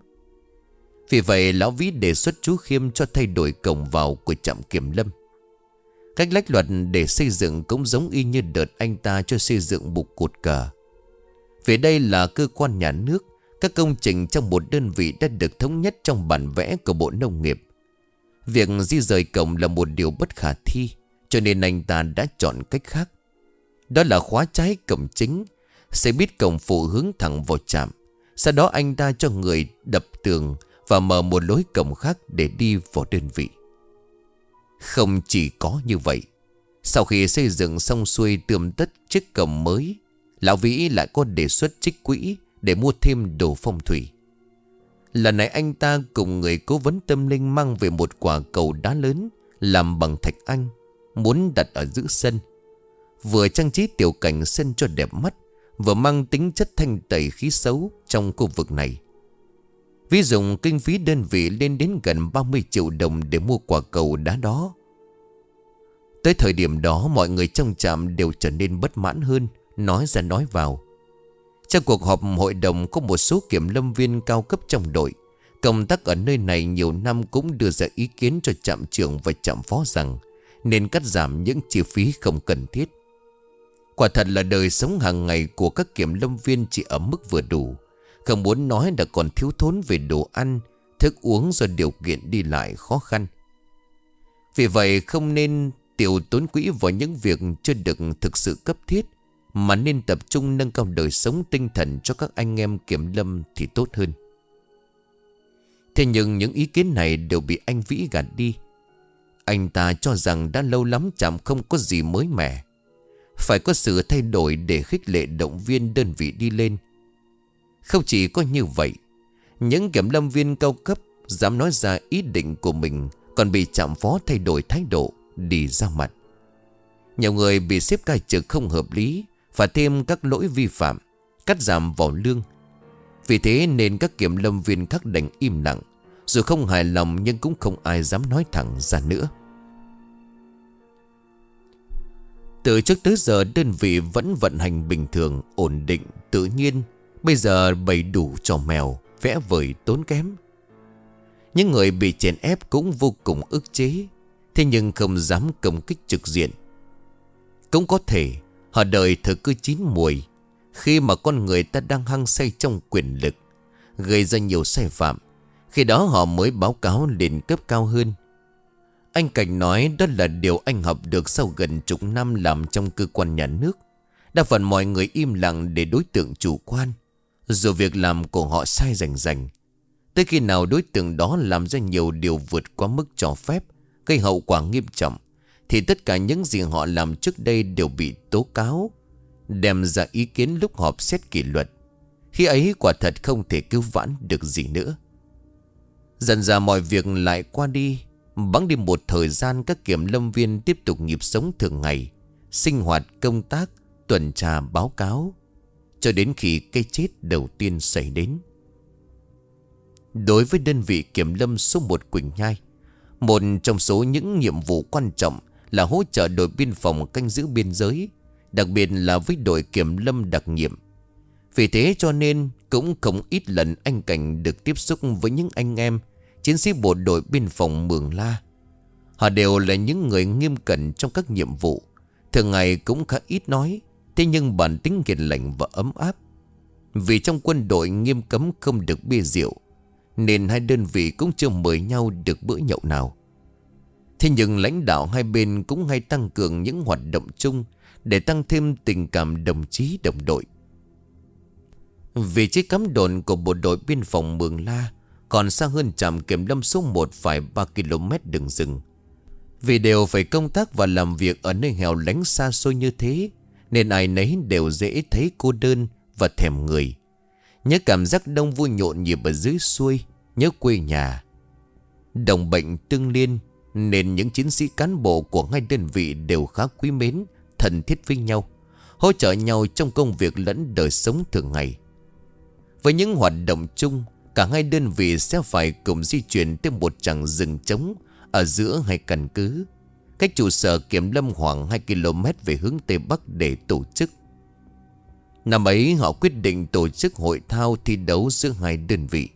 Vì vậy lão Vĩ đề xuất chú Khiêm cho thay đổi cổng vào của trạm kiểm lâm. Cách lách luật để xây dựng cũng giống y như đợt anh ta cho xây dựng buộc cột cờ. Vì đây là cơ quan nhà nước, các công trình trong một đơn vị đã được thống nhất trong bản vẽ của Bộ Nông nghiệp. Việc di rời cổng là một điều bất khả thi, cho nên anh ta đã chọn cách khác. Đó là khóa trái cổng chính, xây bít cổng phụ hướng thẳng vào trạm. Sau đó anh ta cho người đập tường và mở một lối cổng khác để đi vào đơn vị. Không chỉ có như vậy, sau khi xây dựng xong xuôi tươm tất chiếc cổng mới, lão Vĩ lại có đề xuất trích quỹ để mua thêm đồ phong thủy. Lần này anh ta cùng người cố vấn tâm linh mang về một quả cầu đá lớn làm bằng thạch anh, muốn đặt ở giữa sân. Vừa trang trí tiểu cảnh sân cho đẹp mắt, vừa mang tính chất thanh tẩy khí xấu trong khu vực này. Ví dụ kinh phí đơn vị lên đến gần ba mươi triệu đồng để mua quả cầu đá đó. Tới thời điểm đó mọi người trong trạm đều trở nên bất mãn hơn, nói ra nói vào. Trong cuộc họp hội đồng có một số kiểm lâm viên cao cấp trong đội công tác ở nơi này nhiều năm cũng đưa ra ý kiến cho trạm trưởng và trạm phó rằng nên cắt giảm những chi phí không cần thiết. Quả thật là đời sống hàng ngày của các kiểm lâm viên chỉ ở mức vừa đủ, không muốn nói đã còn thiếu thốn về đồ ăn, thức uống do điều kiện đi lại khó khăn. Vì vậy không nên tiêu tốn quỹ vào những việc chưa được thực sự cấp thiết, mà nên tập trung nâng cao đời sống tinh thần cho các anh em kiểm lâm thì tốt hơn. Thế nhưng những ý kiến này đều bị anh Vĩ gạt đi. Anh ta cho rằng đã lâu lắm trạm không có gì mới mẻ, phải có sự thay đổi để khích lệ động viên đơn vị đi lên. Không chỉ có như vậy, những kiểm lâm viên cao cấp dám nói ra ý định của mình, còn bị trạm phó thay đổi thái độ, đi ra mặt. Nhiều người bị xếp cai trực không hợp lý, và thêm các lỗi vi phạm, cắt giảm vào lương. Vì thế nên các kiểm lâm viên khác đành im lặng, dù không hài lòng nhưng cũng không ai dám nói thẳng ra nữa. Từ trước tới giờ đơn vị vẫn vận hành bình thường, ổn định, tự nhiên. Bây giờ bày đủ trò mèo, vẽ vời tốn kém. Những người bị chèn ép cũng vô cùng ức chế, thế nhưng không dám công kích trực diện. Cũng có thể họ đợi thời cơ chín muồi, khi mà con người ta đang hăng say trong quyền lực, gây ra nhiều sai phạm. Khi đó họ mới báo cáo lên cấp cao hơn. Anh Cảnh nói đó là điều anh học được sau gần chục năm làm trong cơ quan nhà nước. Đa phần mọi người im lặng để đối tượng chủ quan, dù việc làm của họ sai rành rành. Tới khi nào đối tượng đó làm ra nhiều điều vượt quá mức cho phép, gây hậu quả nghiêm trọng, thì tất cả những gì họ làm trước đây đều bị tố cáo, đem ra ý kiến lúc họp xét kỷ luật. Khi ấy quả thật không thể cứu vãn được gì nữa. Dần dà mọi việc lại qua đi. Bẵng đi một thời gian, các kiểm lâm viên tiếp tục nhịp sống thường ngày, sinh hoạt, công tác, tuần tra, báo cáo, cho đến khi cái chết đầu tiên xảy đến. Đối với đơn vị kiểm lâm số một Quỳnh Nhai, một trong số những nhiệm vụ quan trọng là hỗ trợ đội biên phòng canh giữ biên giới, đặc biệt là với đội kiểm lâm đặc nhiệm. Vì thế cho nên cũng không ít lần anh Cảnh được tiếp xúc với những anh em chiến sĩ bộ đội biên phòng Mường La. Họ đều là những người nghiêm cẩn trong các nhiệm vụ, thường ngày cũng khá ít nói, thế nhưng bản tính hiền lành và ấm áp. Vì trong quân đội nghiêm cấm không được bia rượu, nên hai đơn vị cũng chưa mời nhau được bữa nhậu nào. Thế nhưng lãnh đạo hai bên cũng hay tăng cường những hoạt động chung để tăng thêm tình cảm đồng chí đồng đội. Vị trí cắm đồn của bộ đội biên phòng Mường La còn xa hơn trạm kiểm lâm số một phải ba ki lô mét đường rừng. Vì đều phải công tác và làm việc ở nơi hẻo lánh xa xôi như thế, nên ai nấy đều dễ thấy cô đơn và thèm người. Nhớ cảm giác đông vui nhộn nhịp ở dưới xuôi, nhớ quê nhà. Đồng bệnh tương liên, nên những chiến sĩ cán bộ của hai đơn vị đều khá quý mến, thân thiết với nhau, hỗ trợ nhau trong công việc lẫn đời sống thường ngày. Với những hoạt động chung, cả hai đơn vị sẽ phải cùng di chuyển tới một tràng rừng trống ở giữa hai căn cứ, cách trụ sở kiểm lâm khoảng hai ki lô mét về hướng Tây Bắc để tổ chức. Năm ấy họ quyết định tổ chức hội thao thi đấu giữa hai đơn vị.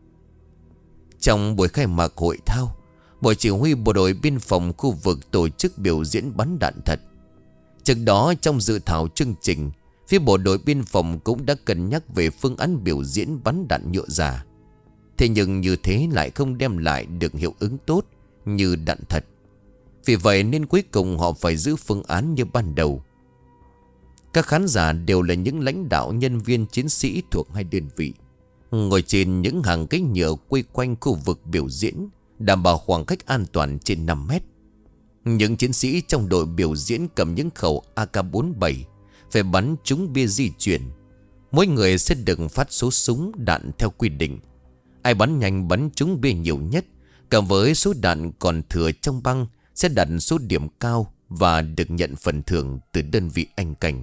Trong buổi khai mạc hội thao, Bộ chỉ huy bộ đội biên phòng khu vực tổ chức biểu diễn bắn đạn thật. Trước đó trong dự thảo chương trình, phía bộ đội biên phòng cũng đã cân nhắc về phương án biểu diễn bắn đạn nhựa giả. Thế nhưng như thế lại không đem lại được hiệu ứng tốt như đạn thật. Vì vậy nên cuối cùng họ phải giữ phương án như ban đầu. Các khán giả đều là những lãnh đạo, nhân viên, chiến sĩ thuộc hai đơn vị, ngồi trên những hàng ghế nhựa quây quanh khu vực biểu diễn, đảm bảo khoảng cách an toàn trên năm mét. Những chiến sĩ trong đội biểu diễn cầm những khẩu A K bốn mươi bảy, phải bắn trúng bia di chuyển. Mỗi người sẽ được phát số súng đạn theo quy định. Ai bắn nhanh bắn trúng bia nhiều nhất, cộng với số đạn còn thừa trong băng, sẽ đặt số điểm cao và được nhận phần thưởng từ đơn vị anh Cảnh.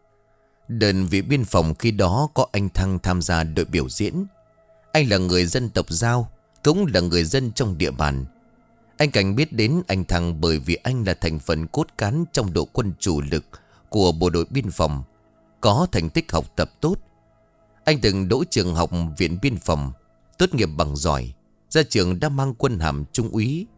Đơn vị biên phòng khi đó có anh Thăng tham gia đội biểu diễn. Anh là người dân tộc Dao, cũng là người dân trong địa bàn. Anh Cảnh biết đến anh Thăng bởi vì anh là thành phần cốt cán trong đội quân chủ lực của bộ đội biên phòng, có thành tích học tập tốt. Anh từng đỗ trường học viện biên phòng, tốt nghiệp bằng giỏi, ra trường đã mang quân hàm trung úy.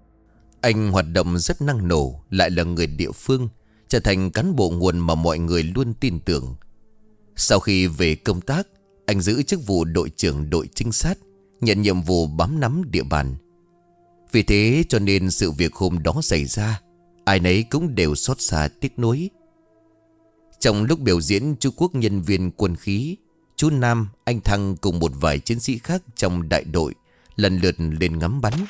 Anh hoạt động rất năng nổ, lại là người địa phương, trở thành cán bộ nguồn mà mọi người luôn tin tưởng. Sau khi về công tác, anh giữ chức vụ đội trưởng đội trinh sát, nhận nhiệm vụ bám nắm địa bàn. Vì thế cho nên sự việc hôm đó xảy ra, ai nấy cũng đều xót xa tiếc nuối. Trong lúc biểu diễn, chú Quốc, nhân viên quân khí, chú Nam, anh Thăng cùng một vài chiến sĩ khác trong đại đội lần lượt lên ngắm bắn.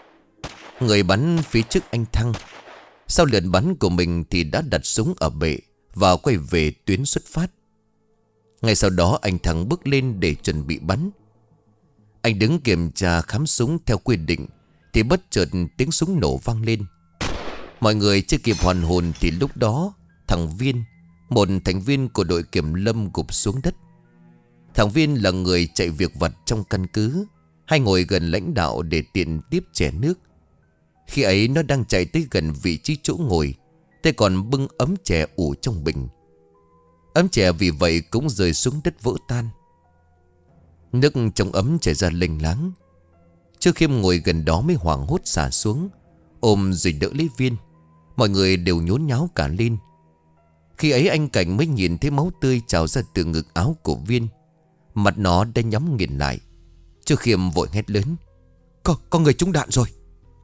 Người bắn phía trước anh Thăng, sau lượt bắn của mình thì đã đặt súng ở bệ và quay về tuyến xuất phát. Ngay sau đó anh Thăng bước lên để chuẩn bị bắn. Anh đứng kiểm tra khám súng theo quy định thì bất chợt tiếng súng nổ vang lên. Mọi người chưa kịp hoàn hồn thì lúc đó thằng Viên, một thành viên của đội kiểm lâm, gục xuống đất. Thằng Viên là người chạy việc vặt trong căn cứ, hay ngồi gần lãnh đạo để tiện tiếp chè nước. Khi ấy nó đang chạy tới gần vị trí chỗ ngồi, tay còn bưng ấm chè ủ trong bình. Ấm chè vì vậy cũng rơi xuống đất vỡ tan. Nước trong ấm chảy ra lênh láng. Trước Khiêm ngồi gần đó mới hoảng hốt xả xuống, ôm rồi đỡ lấy Viên. Mọi người đều nhốn nháo cả lên. Khi ấy anh Cảnh mới nhìn thấy máu tươi trào ra từ ngực áo của Viên. Mặt nó đã nhắm nghiền lại. Trước Khiêm vội hét lớn: Có, có người trúng đạn rồi.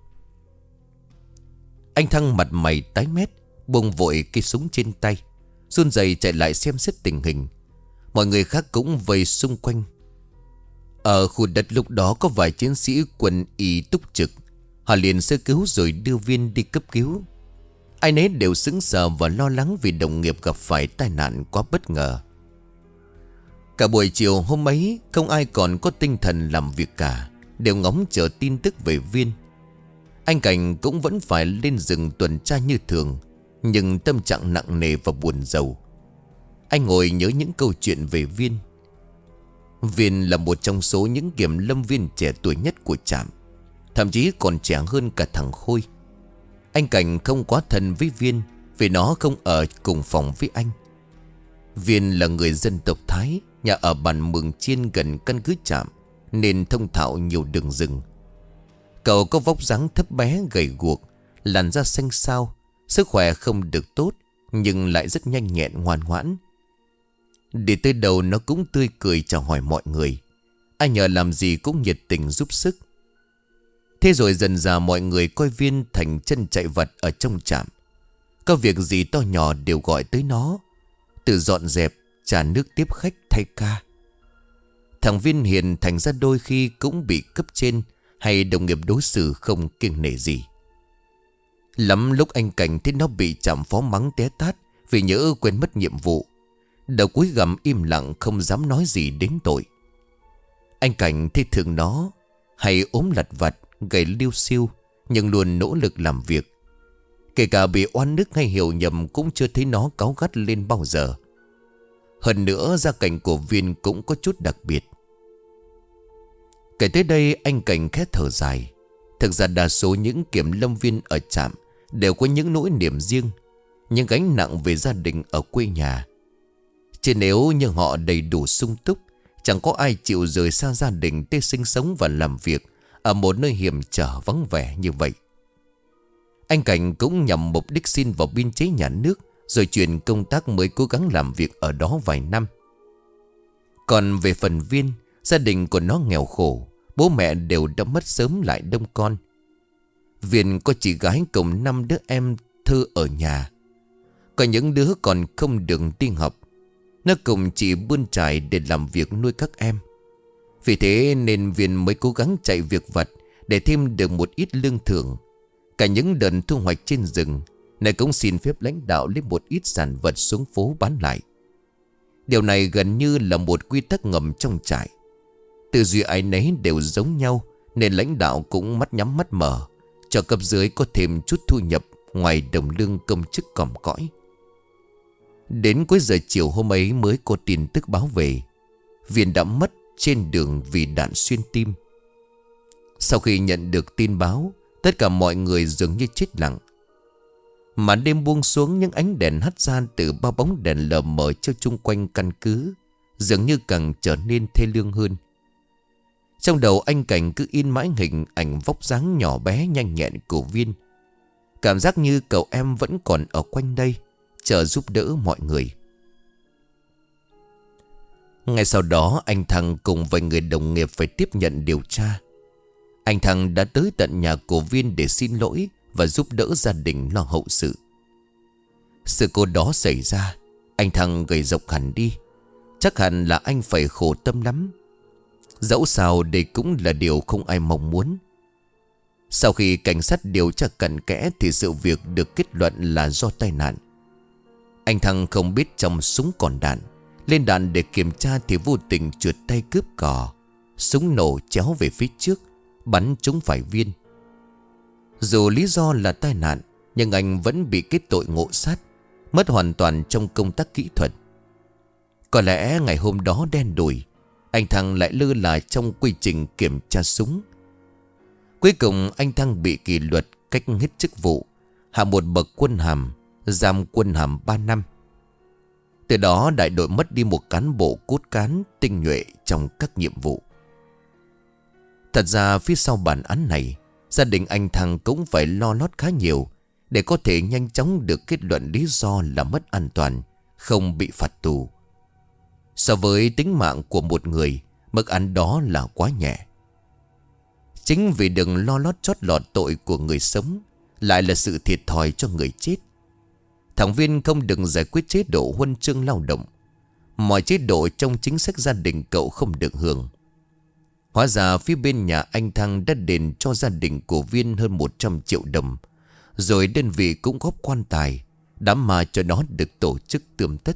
Anh Thăng mặt mày tái mét, buông vội cây súng trên tay, run rẩy chạy lại xem xét tình hình. Mọi người khác cũng vây xung quanh. Ở khu đất lúc đó có vài chiến sĩ quân y túc trực. Họ liền sơ cứu rồi đưa Viên đi cấp cứu. Ai nấy đều sững sờ và lo lắng vì đồng nghiệp gặp phải tai nạn quá bất ngờ. Cả buổi chiều hôm ấy không ai còn có tinh thần làm việc cả, đều ngóng chờ tin tức về Viên. Anh Cảnh cũng vẫn phải lên rừng tuần tra như thường, nhưng tâm trạng nặng nề và buồn rầu. Anh ngồi nhớ những câu chuyện về Viên. Viên là một trong số những kiểm lâm viên trẻ tuổi nhất của trạm, thậm chí còn trẻ hơn cả thằng Khôi. Anh Cảnh không quá thân với Viên vì nó không ở cùng phòng với anh. Viên là người dân tộc Thái, nhà ở bản Mường Chiên gần căn cứ trạm, nên thông thạo nhiều đường rừng. Cậu có vóc dáng thấp bé gầy guộc, làn da xanh xao, sức khỏe không được tốt nhưng lại rất nhanh nhẹn ngoan ngoãn. Đi tới đầu nó cũng tươi cười chào hỏi mọi người, ai nhờ làm gì cũng nhiệt tình giúp sức. Thế rồi dần dà mọi người coi Viên thành chân chạy vặt ở trong trạm. Có việc gì to nhỏ đều gọi tới nó, từ dọn dẹp, trả nước tiếp khách, thay ca. Thằng Viên hiền thành ra đôi khi cũng bị cấp trên hay đồng nghiệp đối xử không kiêng nể gì. Lắm lúc anh Cảnh thấy nó bị trạm phó mắng té tát vì nhỡ quên mất nhiệm vụ, đầu cúi gằm im lặng không dám nói gì đến tội. Anh Cảnh thấy thường nó hay ốm lặt vặt, gầy liêu xiêu, nhưng luôn nỗ lực làm việc. Kể cả bị oan ức hay hiểu nhầm cũng chưa thấy nó cáu gắt lên bao giờ. Hơn nữa gia cảnh của Viên cũng có chút đặc biệt. Kể tới đây anh Cảnh khẽ thở dài. Thực ra đa số những kiểm lâm viên ở trạm đều có những nỗi niềm riêng, những gánh nặng về gia đình ở quê nhà. Chứ nếu như họ đầy đủ sung túc, chẳng có ai chịu rời xa gia đình để sinh sống và làm việc ở một nơi hiểm trở vắng vẻ như vậy. Anh Cảnh cũng nhằm mục đích xin vào biên chế nhà nước, rồi chuyển công tác mới cố gắng làm việc ở đó vài năm. Còn về phần Viên, gia đình của nó nghèo khổ, bố mẹ đều đã mất sớm lại đông con. Viên có chị gái cùng năm đứa em thơ ở nhà. Có những đứa còn không được đi học. Nó cùng chị bươn trải để làm việc nuôi các em. Vì thế nên Viên mới cố gắng chạy việc vặt để thêm được một ít lương thưởng. Cả những đợt thu hoạch trên rừng này cũng xin phép lãnh đạo lấy một ít sản vật xuống phố bán lại. Điều này gần như là một quy tắc ngầm trong trại. Tư duy ai nấy đều giống nhau, nên lãnh đạo cũng mắt nhắm mắt mở, cho cấp dưới có thêm chút thu nhập ngoài đồng lương công chức còm cõi. Đến cuối giờ chiều hôm ấy mới có tin tức báo về Viên đã mất trên đường vì đạn xuyên tim. Sau khi nhận được tin báo, tất cả mọi người dường như chết lặng. Màn đêm buông xuống, những ánh đèn hắt ra từ bao bóng đèn lờ mờ cho chung quanh căn cứ dường như càng trở nên thê lương hơn. Trong đầu anh Cảnh cứ in mãi hình ảnh vóc dáng nhỏ bé nhanh nhẹn của Viên. Cảm giác như cậu em vẫn còn ở quanh đây, chờ giúp đỡ mọi người. Ngay sau đó anh Thăng cùng vài người đồng nghiệp phải tiếp nhận điều tra. Anh Thăng đã tới tận nhà của Viên để xin lỗi và giúp đỡ gia đình lo hậu sự. Sự cố đó xảy ra, anh Thăng gầy rộc hẳn đi. Chắc hẳn là anh phải khổ tâm lắm. Dẫu sao đây cũng là điều không ai mong muốn. Sau khi cảnh sát điều tra cặn kẽ thì sự việc được kết luận là do tai nạn. Anh Thăng không biết trong súng còn đạn. Lên đạn để kiểm tra thì vô tình trượt tay cướp cò, súng nổ chéo về phía trước, bắn trúng phải Viên. Dù lý do là tai nạn, nhưng anh vẫn bị kết tội ngộ sát, mất hoàn toàn trong công tác kỹ thuật. Có lẽ ngày hôm đó đen đủi, anh Thăng lại lơ là trong quy trình kiểm tra súng. Cuối cùng anh Thăng bị kỷ luật, cách hết chức vụ, hạ một bậc quân hàm, giam quân hàm ba năm. Từ đó đại đội mất đi một cán bộ cốt cán tinh nhuệ trong các nhiệm vụ. Thật ra phía sau bản án này, gia đình anh Thăng cũng phải lo lót khá nhiều để có thể nhanh chóng được kết luận lý do là mất an toàn, không bị phạt tù. So với tính mạng của một người, mức án đó là quá nhẹ. Chính vì đừng lo lót chót lọt tội của người sống, lại là sự thiệt thòi cho người chết. Thằng Viên không được giải quyết chế độ huân chương lao động. Mọi chế độ trong chính sách gia đình cậu không được hưởng. Hóa ra phía bên nhà anh Thăng đã đền cho gia đình của Viên hơn một trăm triệu đồng. Rồi đơn vị cũng góp quan tài, đám ma cho nó được tổ chức tươm tất.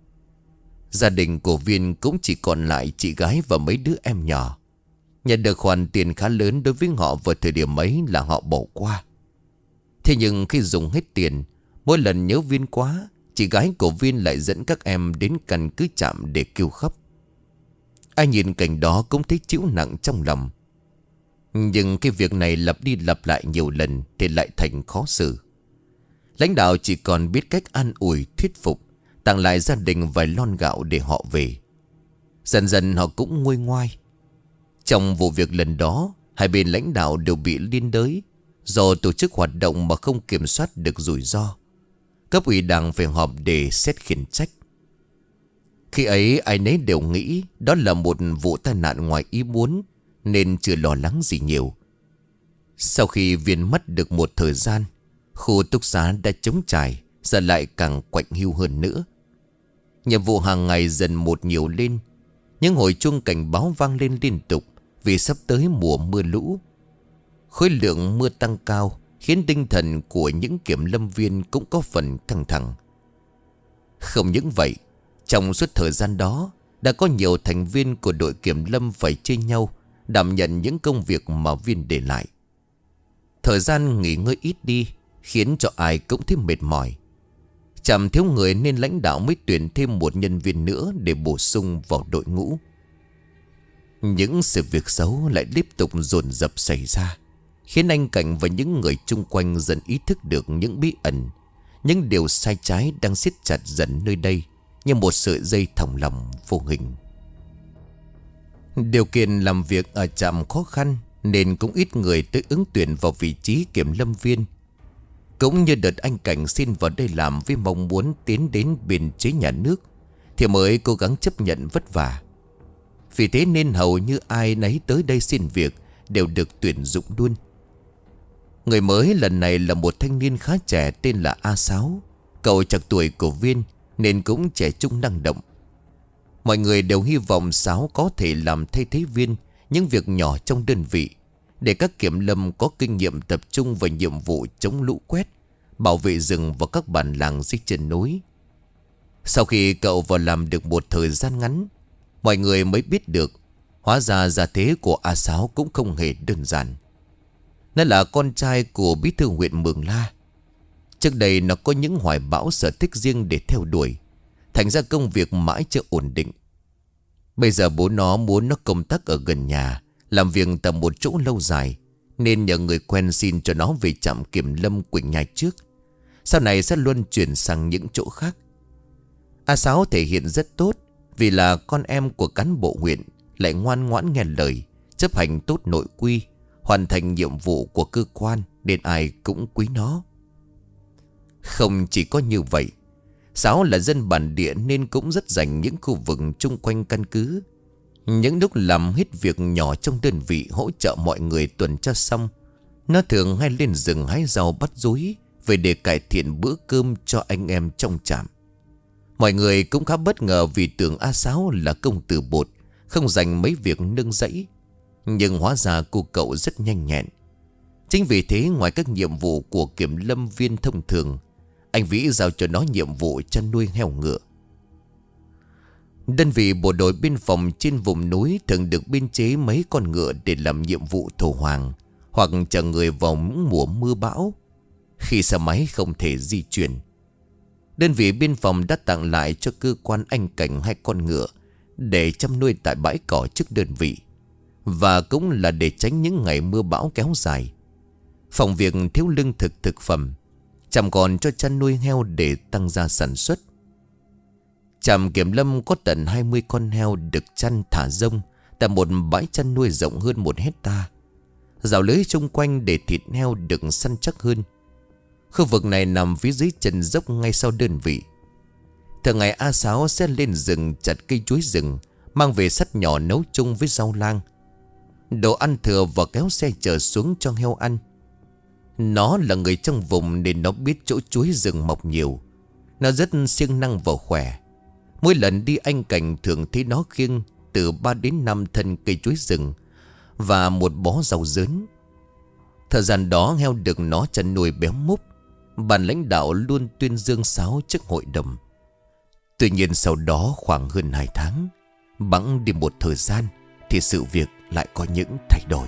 Gia đình của Viên cũng chỉ còn lại chị gái và mấy đứa em nhỏ. Nhận được khoản tiền khá lớn đối với họ vào thời điểm ấy là họ bỏ qua. Thế nhưng khi dùng hết tiền, mỗi lần nhớ Viên quá, chị gái của Viên lại dẫn các em đến căn cứ trạm để kêu khóc. Ai nhìn cảnh đó cũng thấy chịu nặng trong lòng. Nhưng cái việc này lặp đi lặp lại nhiều lần thì lại thành khó xử. Lãnh đạo chỉ còn biết cách an ủi, thuyết phục, tặng lại gia đình vài lon gạo để họ về. Dần dần họ cũng nguôi ngoai. Trong vụ việc lần đó, hai bên lãnh đạo đều bị liên đới do tổ chức hoạt động mà không kiểm soát được rủi ro. Cấp ủy đảng phải họp để xét khiển trách. Khi ấy ai nấy đều nghĩ đó là một vụ tai nạn ngoài ý muốn, nên chưa lo lắng gì nhiều. Sau khi Viên mất được một thời gian, khu túc xá đã trống trải, giờ lại càng quạnh hiu hơn nữa. Nhiệm vụ hàng ngày dần một nhiều lên. Những hồi chuông cảnh báo vang lên liên tục vì sắp tới mùa mưa lũ. Khối lượng mưa tăng cao khiến tinh thần của những kiểm lâm viên cũng có phần căng thẳng. Không những vậy, trong suốt thời gian đó đã có nhiều thành viên của đội kiểm lâm phải chia nhau đảm nhận những công việc mà Viên để lại. Thời gian nghỉ ngơi ít đi khiến cho ai cũng thấy mệt mỏi. Chẳng thiếu người nên lãnh đạo mới tuyển thêm một nhân viên nữa để bổ sung vào đội ngũ. Những sự việc xấu lại tiếp tục dồn dập xảy ra, khiến anh Cảnh và những người chung quanh dần ý thức được những bí ẩn, những điều sai trái đang siết chặt dần nơi đây như một sợi dây thòng lọng vô hình. Điều kiện làm việc ở trạm khó khăn nên cũng ít người tới ứng tuyển vào vị trí kiểm lâm viên. Cũng như đợt anh Cảnh xin vào đây làm với mong muốn tiến đến biên chế nhà nước thì mới cố gắng chấp nhận vất vả. Vì thế nên hầu như ai nấy tới đây xin việc đều được tuyển dụng luôn. Người mới lần này là một thanh niên khá trẻ tên là A Sáu. Cậu chạc tuổi của Viên nên cũng trẻ trung năng động. Mọi người đều hy vọng Sáu có thể làm thay thế Viên những việc nhỏ trong đơn vị, để các kiểm lâm có kinh nghiệm tập trung vào nhiệm vụ chống lũ quét, bảo vệ rừng và các bản làng dưới chân núi. Sau khi cậu vào làm được một thời gian ngắn, mọi người mới biết được hóa ra gia thế của A Sáu cũng không hề đơn giản. Nó là con trai của bí thư huyện Mường La. Trước đây nó có những hoài bão sở thích riêng để theo đuổi, thành ra công việc mãi chưa ổn định. Bây giờ bố nó muốn nó công tác ở gần nhà, làm việc tại một chỗ lâu dài, nên nhờ người quen xin cho nó về trạm kiểm lâm Quỳnh Nhai trước. Sau này sẽ luân chuyển sang những chỗ khác. A Sáu thể hiện rất tốt vì là con em của cán bộ huyện, lại ngoan ngoãn nghe lời, chấp hành tốt nội quy, hoàn thành nhiệm vụ của cơ quan, nên ai cũng quý nó. Không chỉ có như vậy, Sáu là dân bản địa nên cũng rất dành những khu vực chung quanh căn cứ. Những lúc làm hết việc nhỏ trong đơn vị hỗ trợ mọi người tuần tra xong, nó thường hay lên rừng hái rau bắt rúi về để cải thiện bữa cơm cho anh em trong trạm. Mọi người cũng khá bất ngờ vì tưởng A Sáu là công tử bột, không dành mấy việc nương rẫy. Nhưng hóa ra cô cậu rất nhanh nhẹn. Chính vì thế ngoài các nhiệm vụ của kiểm lâm viên thông thường, anh Vĩ giao cho nó nhiệm vụ chăn nuôi heo ngựa. Đơn vị bộ đội biên phòng trên vùng núi thường được biên chế mấy con ngựa để làm nhiệm vụ thổ hoàng hoặc chở người vào mùa mưa bão khi xe máy không thể di chuyển. Đơn vị biên phòng đã tặng lại cho cơ quan anh cảnh hai con ngựa để chăm nuôi tại bãi cỏ trước đơn vị, và cũng là để tránh những ngày mưa bão kéo dài. Phòng việc thiếu lương thực thực phẩm, chăm còn cho chăn nuôi heo để tăng gia sản xuất. Trạm kiểm lâm có tận hai mươi con heo được chăn thả rông tại một bãi chăn nuôi rộng hơn một hecta. Rào lưới xung quanh để thịt heo được săn chắc hơn. Khu vực này nằm phía dưới chân dốc ngay sau đơn vị. Thường ngày A Sáu sẽ lên rừng chặt cây chuối rừng, mang về sắt nhỏ nấu chung với rau lang, đồ ăn thừa, và kéo xe chở xuống cho heo ăn. Nó là người trong vùng nên nó biết chỗ chuối rừng mọc nhiều. Nó rất siêng năng và khỏe. Mỗi lần đi anh cảnh thường thấy nó khiêng từ ba đến năm thân cây chuối rừng và một bó rau dớn. Thời gian đó heo được nó chăn nuôi béo múp. Ban lãnh đạo luôn tuyên dương sáo trước hội đồng. Tuy nhiên sau đó khoảng hơn hai tháng, bẵng đi một thời gian, thì sự việc lại có những thay đổi.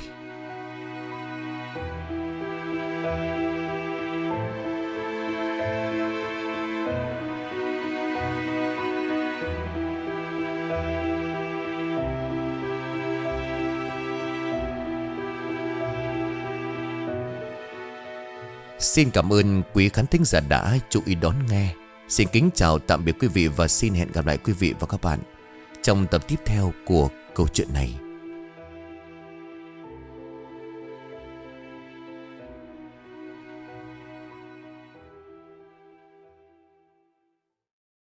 Xin cảm ơn quý khán thính giả đã chú ý đón nghe. Xin kính chào tạm biệt quý vị và xin hẹn gặp lại quý vị và các bạn trong tập tiếp theo của câu chuyện này.